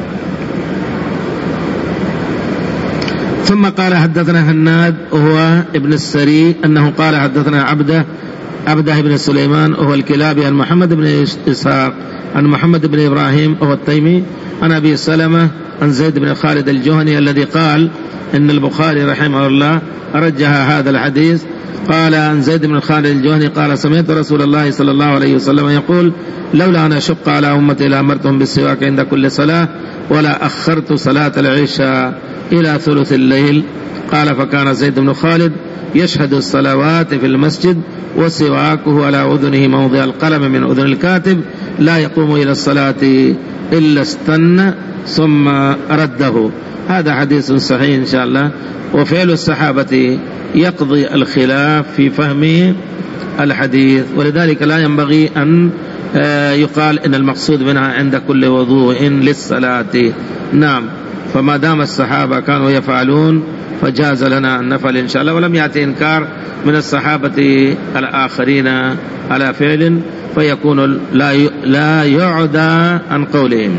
ثم قال حدثنا هناد وهو ابن السري أنه قال حدثنا عبده عبده بن سليمان وهو الكلابي عن محمد بن إسحاق عن محمد بن إبراهيم وهو التيمي عن أبي سلمة عن زيد بن خالد الجهني الذي قال إن البخاري رحمه الله رجح هذا الحديث. قال عن زيد بن خالد الجهني قال سمعت رسول الله صلى الله عليه وسلم يقول لولا أن أشق على أمتي لأمرتهم بالسواك عند كل صلاة ولا أخرت صلاة العشاء إلى ثلث الليل. قال فكان زيد بن خالد يشهد الصلوات في المسجد وسواكه على أذنه موضع القلم من أذن الكاتب لا يقوم إلى الصلاة إلا استنى ثم رده. هذا حديث صحيح إن شاء الله. وفعل الصحابة يقضي الخلاف في فهم الحديث، ولذلك لا ينبغي أن يقال إن المقصود منها عند كل وضوء للصلاة. نعم. فما دام الصحابة كانوا يفعلون فجاز لنا أن نفعل إن شاء الله، ولم يأتي إنكار من الصحابة الآخرين على فعل فيكون لا يعدى عن قولهم.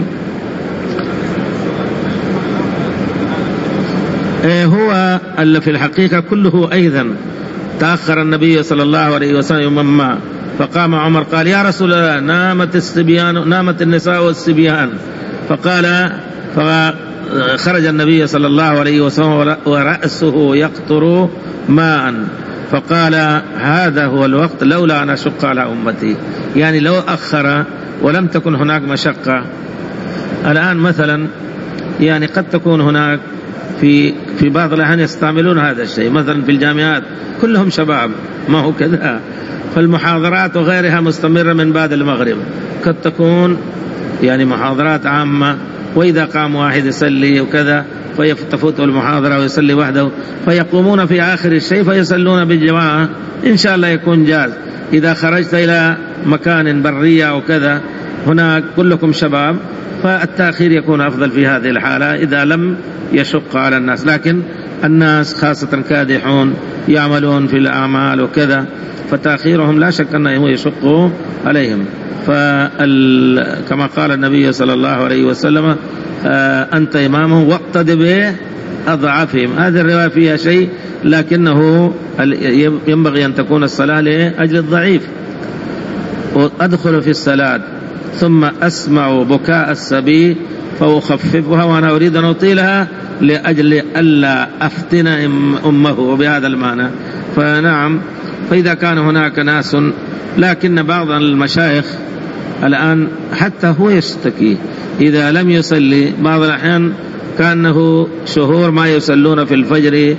هو في الحقيقة كله أيضا تأخر النبي صلى الله عليه وسلم يوما ما، فقام عمر قال يا رسول الله نامت الصبيان نامت النساء والصبيان، فقال فخرج النبي صلى الله عليه وسلم ورأسه يقطر ماء، فقال هذا هو الوقت لولا أن أشق على أمتي، يعني لو أخر ولم تكن هناك مشقة. الآن مثلا يعني قد تكون هناك في في بعض الأحيان يستعملون هذا الشيء، مثلا في الجامعات كلهم شباب ما هو كذا، فالمحاضرات وغيرها مستمرة من بعد المغرب، قد تكون يعني محاضرات عامة، وإذا قام واحد يصلي وكذا فيتفوته المحاضرة ويصلي وحده، فيقومون في آخر الشيء فيصلون بالجماعة إن شاء الله يكون جاز. إذا خرجت إلى مكان برية أو كذا هناك كلكم شباب، فالتأخير يكون أفضل في هذه الحالة إذا لم يشق على الناس. لكن الناس خاصة كادحون يعملون في الأعمال وكذا، فتأخيرهم لا شك أنه يشق عليهم. فكما قال النبي صلى الله عليه وسلم أنت إمامهم واقتد به أضعفهم. هذه الرواية فيها شيء، لكنه ينبغي أن تكون الصلاة لأجل الضعيف. وأدخل في الصلاة ثم أسمع بكاء الصبي فأخففها وأنا أريد أن أطيلها لأجل ألا أفتن أمه، وبهذا المعنى. فنعم، فإذا كان هناك ناس، لكن بعض المشايخ الآن حتى هو يشتكي إذا لم يصلي بعض الأحيان كأنه شهور ما يصلون في الفجر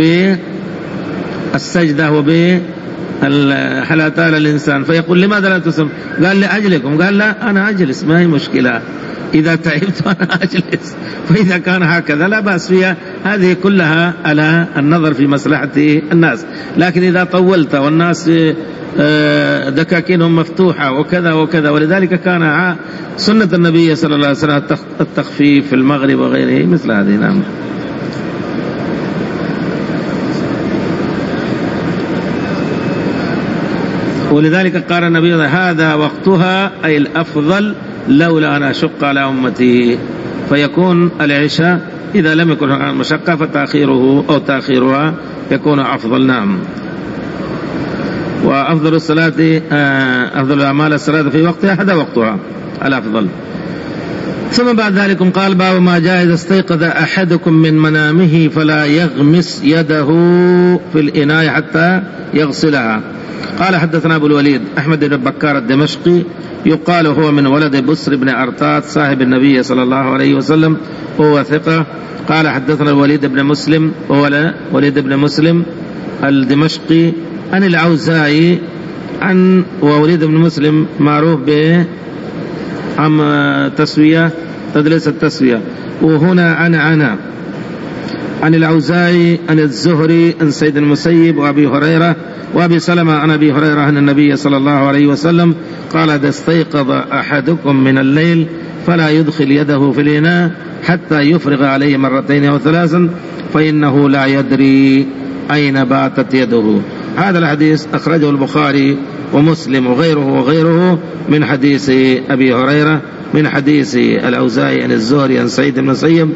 بالسجدة وبالحلاتان الإنسان، فيقول لماذا لا تصلي؟ قال لأجلكم. قال لا، أنا أجلس ما هي مشكلة، إذا تعبت أنا أجلس. فإذا كان هكذا لا بأس فيها، هذه كلها على النظر في مصلحة الناس. لكن إذا طولت والناس دكاكينهم مفتوحة وكذا وكذا، ولذلك كان سنة النبي صلى الله عليه وسلم التخفيف في المغرب وغيره مثل هذه. نعم. ولذلك قال النبي هذا وقتها أي الأفضل لولا أن أشق على أمتي، فيكون العشاء إذا لم يكن هناك مشقة فتأخيره أو تأخيرها يكون أفضل. نعم. وأفضل الصلاة أفضل أعمال الصلاة في وقتها، هذا وقتها الأفضل. ثم بعد ذلك قال باب ما جاء إذا استيقظ أحدكم من منامه فلا يغمس يده في الإناء حتى يغسلها. قال حدثنا أبو الوليد أحمد بن بكار الدمشقي، يقال هو من ولد بسر بن أرطات صاحب النبي صلى الله عليه وسلم وهو ثقة. قال حدثنا الوليد بن مسلم وهو وليد بن مسلم الدمشقي عن الأوزاعي عن ووليد بن مسلم معروف به عن تسوية تدليس التسوية، وهنا عن عنا عن الأوزاعي عن الزهري عن سيد المسيب وأبي هريرة وأبي سلمة عن أبي هريرة عن النبي صلى الله عليه وسلم قال إذا استيقظ أحدكم من الليل فلا يدخل يده في الإناء حتى يفرغ عليه مرتين أو ثلاثا فإنه لا يدري أين باتت يده. هذا الحديث أخرجه البخاري ومسلم وغيره وغيره من حديث أبي هريرة من حديث الأوزاعي عن الزهري عن سعيد بن المسيب،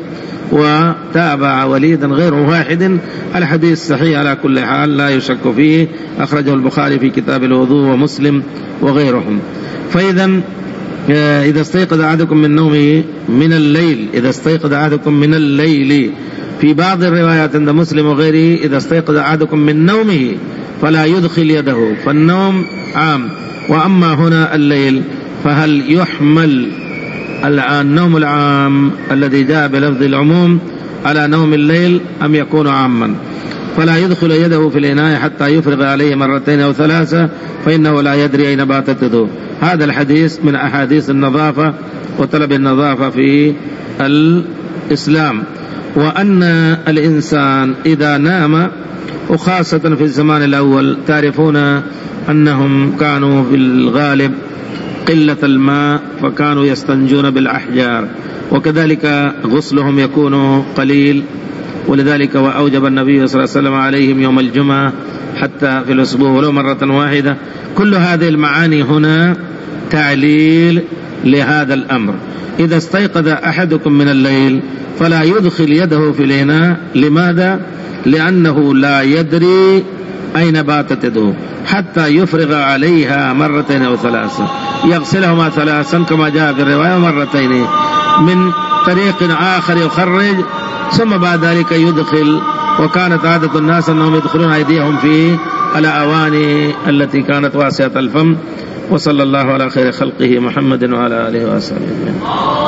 وتابع وليدا غير واحد. الحديث صحيح على كل حال لا يشك فيه، أخرجه البخاري في كتاب الوضوء ومسلم وغيرهم. فإذا إذا استيقظ أحدكم من نومه من الليل إذا استيقظ أحدكم من الليل في بعض الروايات عند مسلم وغيره إذا استيقظ أحدكم من نومه فلا يدخل يده، فالنوم عام. وأما هنا الليل فهل يحمل النوم العام الذي جاء بلفظ العموم على نوم الليل أم يكون عاما؟ فلا يدخل يده في الإناء حتى يفرغ عليه مرتين أو ثلاثة فإنه لا يدري أين باتت يده. هذا الحديث من أحاديث النظافة وطلب النظافة في الإسلام، وأن الإنسان إذا نام، وخاصة في الزمان الأول تعرفون أنهم كانوا في الغالب قلة الماء فكانوا يستنجون بالأحجار، وكذلك غسلهم يكون قليل، ولذلك وأوجب النبي صلى الله عليه وسلم عليهم يوم الجمعة حتى في الأسبوع ولو مرة واحدة. كل هذه المعاني هنا تعليل لهذا الأمر. إذا استيقظ أحدكم من الليل فلا يدخل يده في الإناء. لماذا؟ لأنه لا يدري أين باتت يده حتى يفرغ عليها مرتين أو ثلاثة، يغسلهما ثلاثا كما جاء في الرواية مرتين من طريق آخر يخرج ثم بعد ذلك يدخل. وكانت عادة الناس أنهم يدخلون أيديهم في الأواني التي كانت واسعة الفم. وصلى الله على خير خلقه محمد وعلى آله وصحبه أجمعين.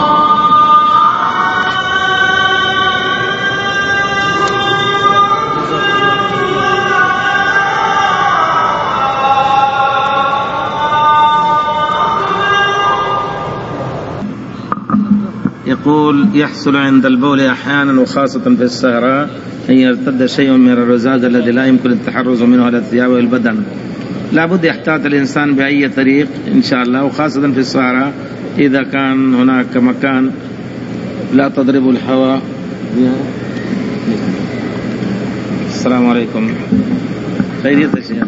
يقول يحصل عند البول أحيانا وخاصة في السهراء أن يرتد شيء من الرزاز الذي لا يمكن التحرز منه على الثياب والبدن. لابد يحتاط الإنسان بأي طريق إن شاء الله، وخاصة في السهراء إذا كان هناك مكان لا تضرب الهواء. السلام عليكم. خيرية الشيخ.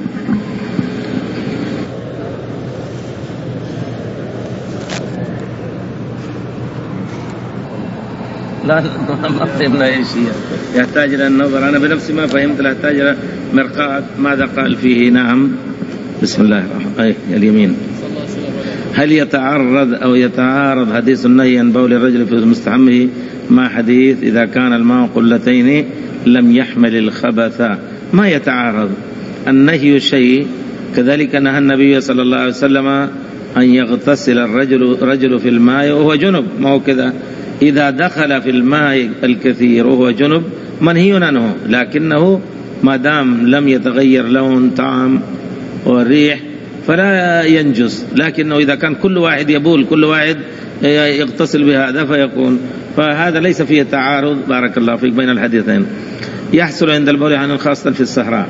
لا ما فهمنا ايش هي، يحتاج الى النظر. انا بنفسي ما فهمت، لا يحتاج الى مرقاة ماذا قال فيه. نعم. بسم الله الرحمن الرحيم. اليمين. هل يتعرض او يتعارض حديث النهي عن بول الرجل في مستحمه مع حديث اذا كان الماء قلتين لم يحمل الخبث؟ ما يتعارض. النهي شيء، كذلك نهى النبي صلى الله عليه وسلم ان يغتسل الرجل رجل في الماء وهو جنب، ما هو كذا. إذا دخل في الماء الكثير وهو جنب منهي عنه، لكنه ما دام لم يتغير لون طعم والريح فلا ينجس. لكنه إذا كان كل واحد يبول كل واحد يغتسل بهذا فيكون، فهذا ليس فيه تعارض بارك الله فيك بين الحديثين. يحصل عند البول عن خاصة في الصحراء.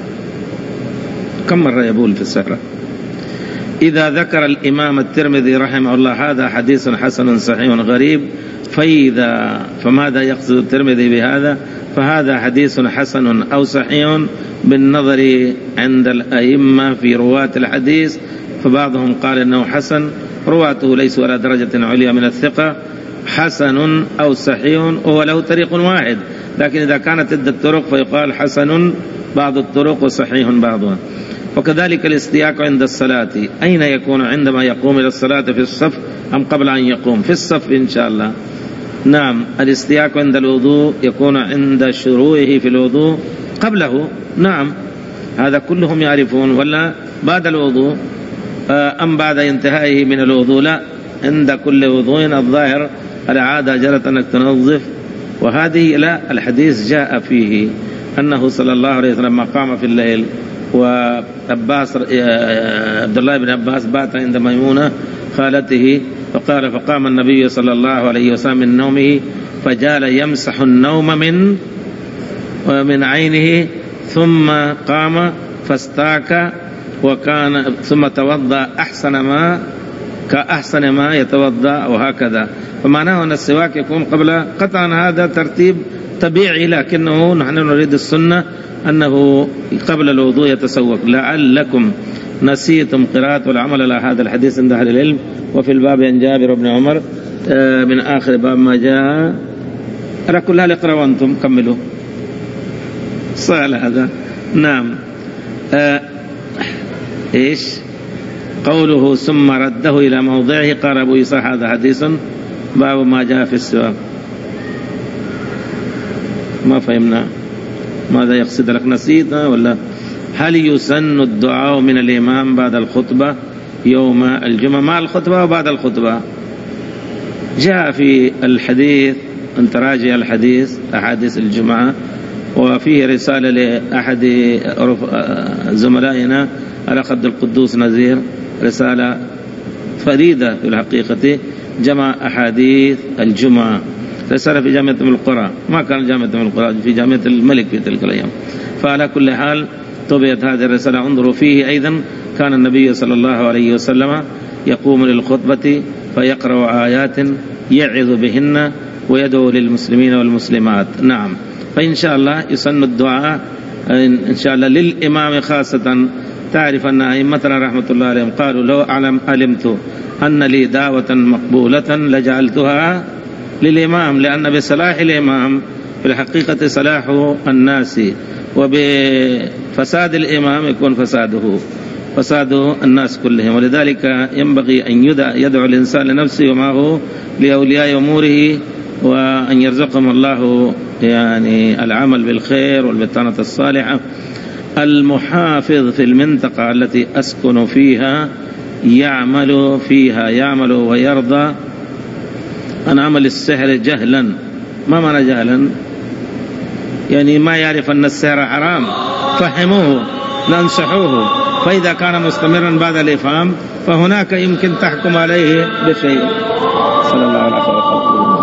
كم مرة يبول في الصحراء؟ إذا ذكر الإمام الترمذي رحمه الله هذا حديث حسن صحيح غريب، فإذا فماذا يقصد الترمذي بهذا؟ فهذا حديث حسن أو صحيح بالنظر عند الأئمة في رواة الحديث، فبعضهم قال إنه حسن، رواته ليسوا على درجة عليا من الثقة، حسن أو صحيح وهو له طريق واحد، لكن إذا كانت عدة طرق فيقال حسن بعض الطرق وصحيح بعضها. وكذلك الاستياق عند الصلاة، أين يكون؟ عندما يقوم إلى الصلاة في الصف أم قبل أن يقوم؟ في الصف إن شاء الله. نعم. الاستياق عند الوضوء يكون عند شروعه في الوضوء قبله. نعم، هذا كلهم يعرفون. ولا بعد الوضوء أم بعد انتهائه من الوضوء؟ لا، عند كل وضوء. الظاهر العادة جرت أنك تنظف، وهذه لا، الحديث جاء فيه أنه صلى الله عليه وسلم لما قام في الليل وعباس عبد الله بن عباس بات عند ميمونة خالته، فقال فقام النبي صلى الله عليه وسلم من نومه فجعل يمسح النوم من من عينه، ثم قام فاستاك وكان ثم توضأ أحسن ما كأحسن ما يتوضأ، وهكذا. فمعناه أن السواك يكون قبل. قطعا هذا ترتيب طبيعي، لكنه نحن نريد السنة أنه قبل الوضوء يتسوق. لعلكم نسيتم قراءة والعمل على هذا الحديث عند أهل العلم. وفي الباب عن جابر بن عمر من آخر باب ما جاء. أرى كلها لقرأ وأنتم كملوا. سهل هذا. نعم. آه إيش قوله ثم رده إلى موضعه؟ قال أبو إسحاق هذا حديث باب ما جاء في السواك. ما فهمنا ماذا يقصد لك؟ نسيت ولا؟ هل يسن الدعاء من الإمام بعد الخطبة يوم الجمعة؟ مع الخطبة وبعد الخطبة. جاء في الحديث أن تراجع الحديث أحاديث الجمعة، وفيه رسالة لأحد زملائنا الأخ القدوس نزير، رسالة فريدة في الحقيقة، جمع أحاديث الجمعة، رسالة في جامعة أم القرى، ما كان جامعة أم القرى، في جامعة الملك في تلك الأيام. فعلى كل حال طبعت هذه الرسالة. انظروا فيه أيضا كان النبي صلى الله عليه وسلم يقوم للخطبة فيقرأ آيات يعظ بهن ويدعو للمسلمين والمسلمات. نعم. فإن شاء الله يسن الدعاء إن شاء الله للإمام خاصة. تعرف أن أئمتنا رحمة الله عليهم قالوا لو أعلم علمت أن لي دعوة مقبولة لجعلتها للإمام، لأن بصلاح الإمام في الحقيقة صلاح الناس، وبفساد الإمام يكون فساده فساد الناس كلهم. ولذلك ينبغي أن يدعو الإنسان لنفسه ومعه لأولياء أموره، وأن يرزقهم الله يعني العمل بالخير والبطانة الصالحة. المحافظ في المنطقة التي أسكن فيها يعمل فيها يعمل ويرضى عن عمل السحر جهلا. ما معنى جهلا؟ يعني ما يعرف أن السحر حرام، فهموه ننصحوه، فإذا كان مستمرا بعد الإفهام فهناك يمكن تحكم عليه بشيء. صلى الله عليه وسلم.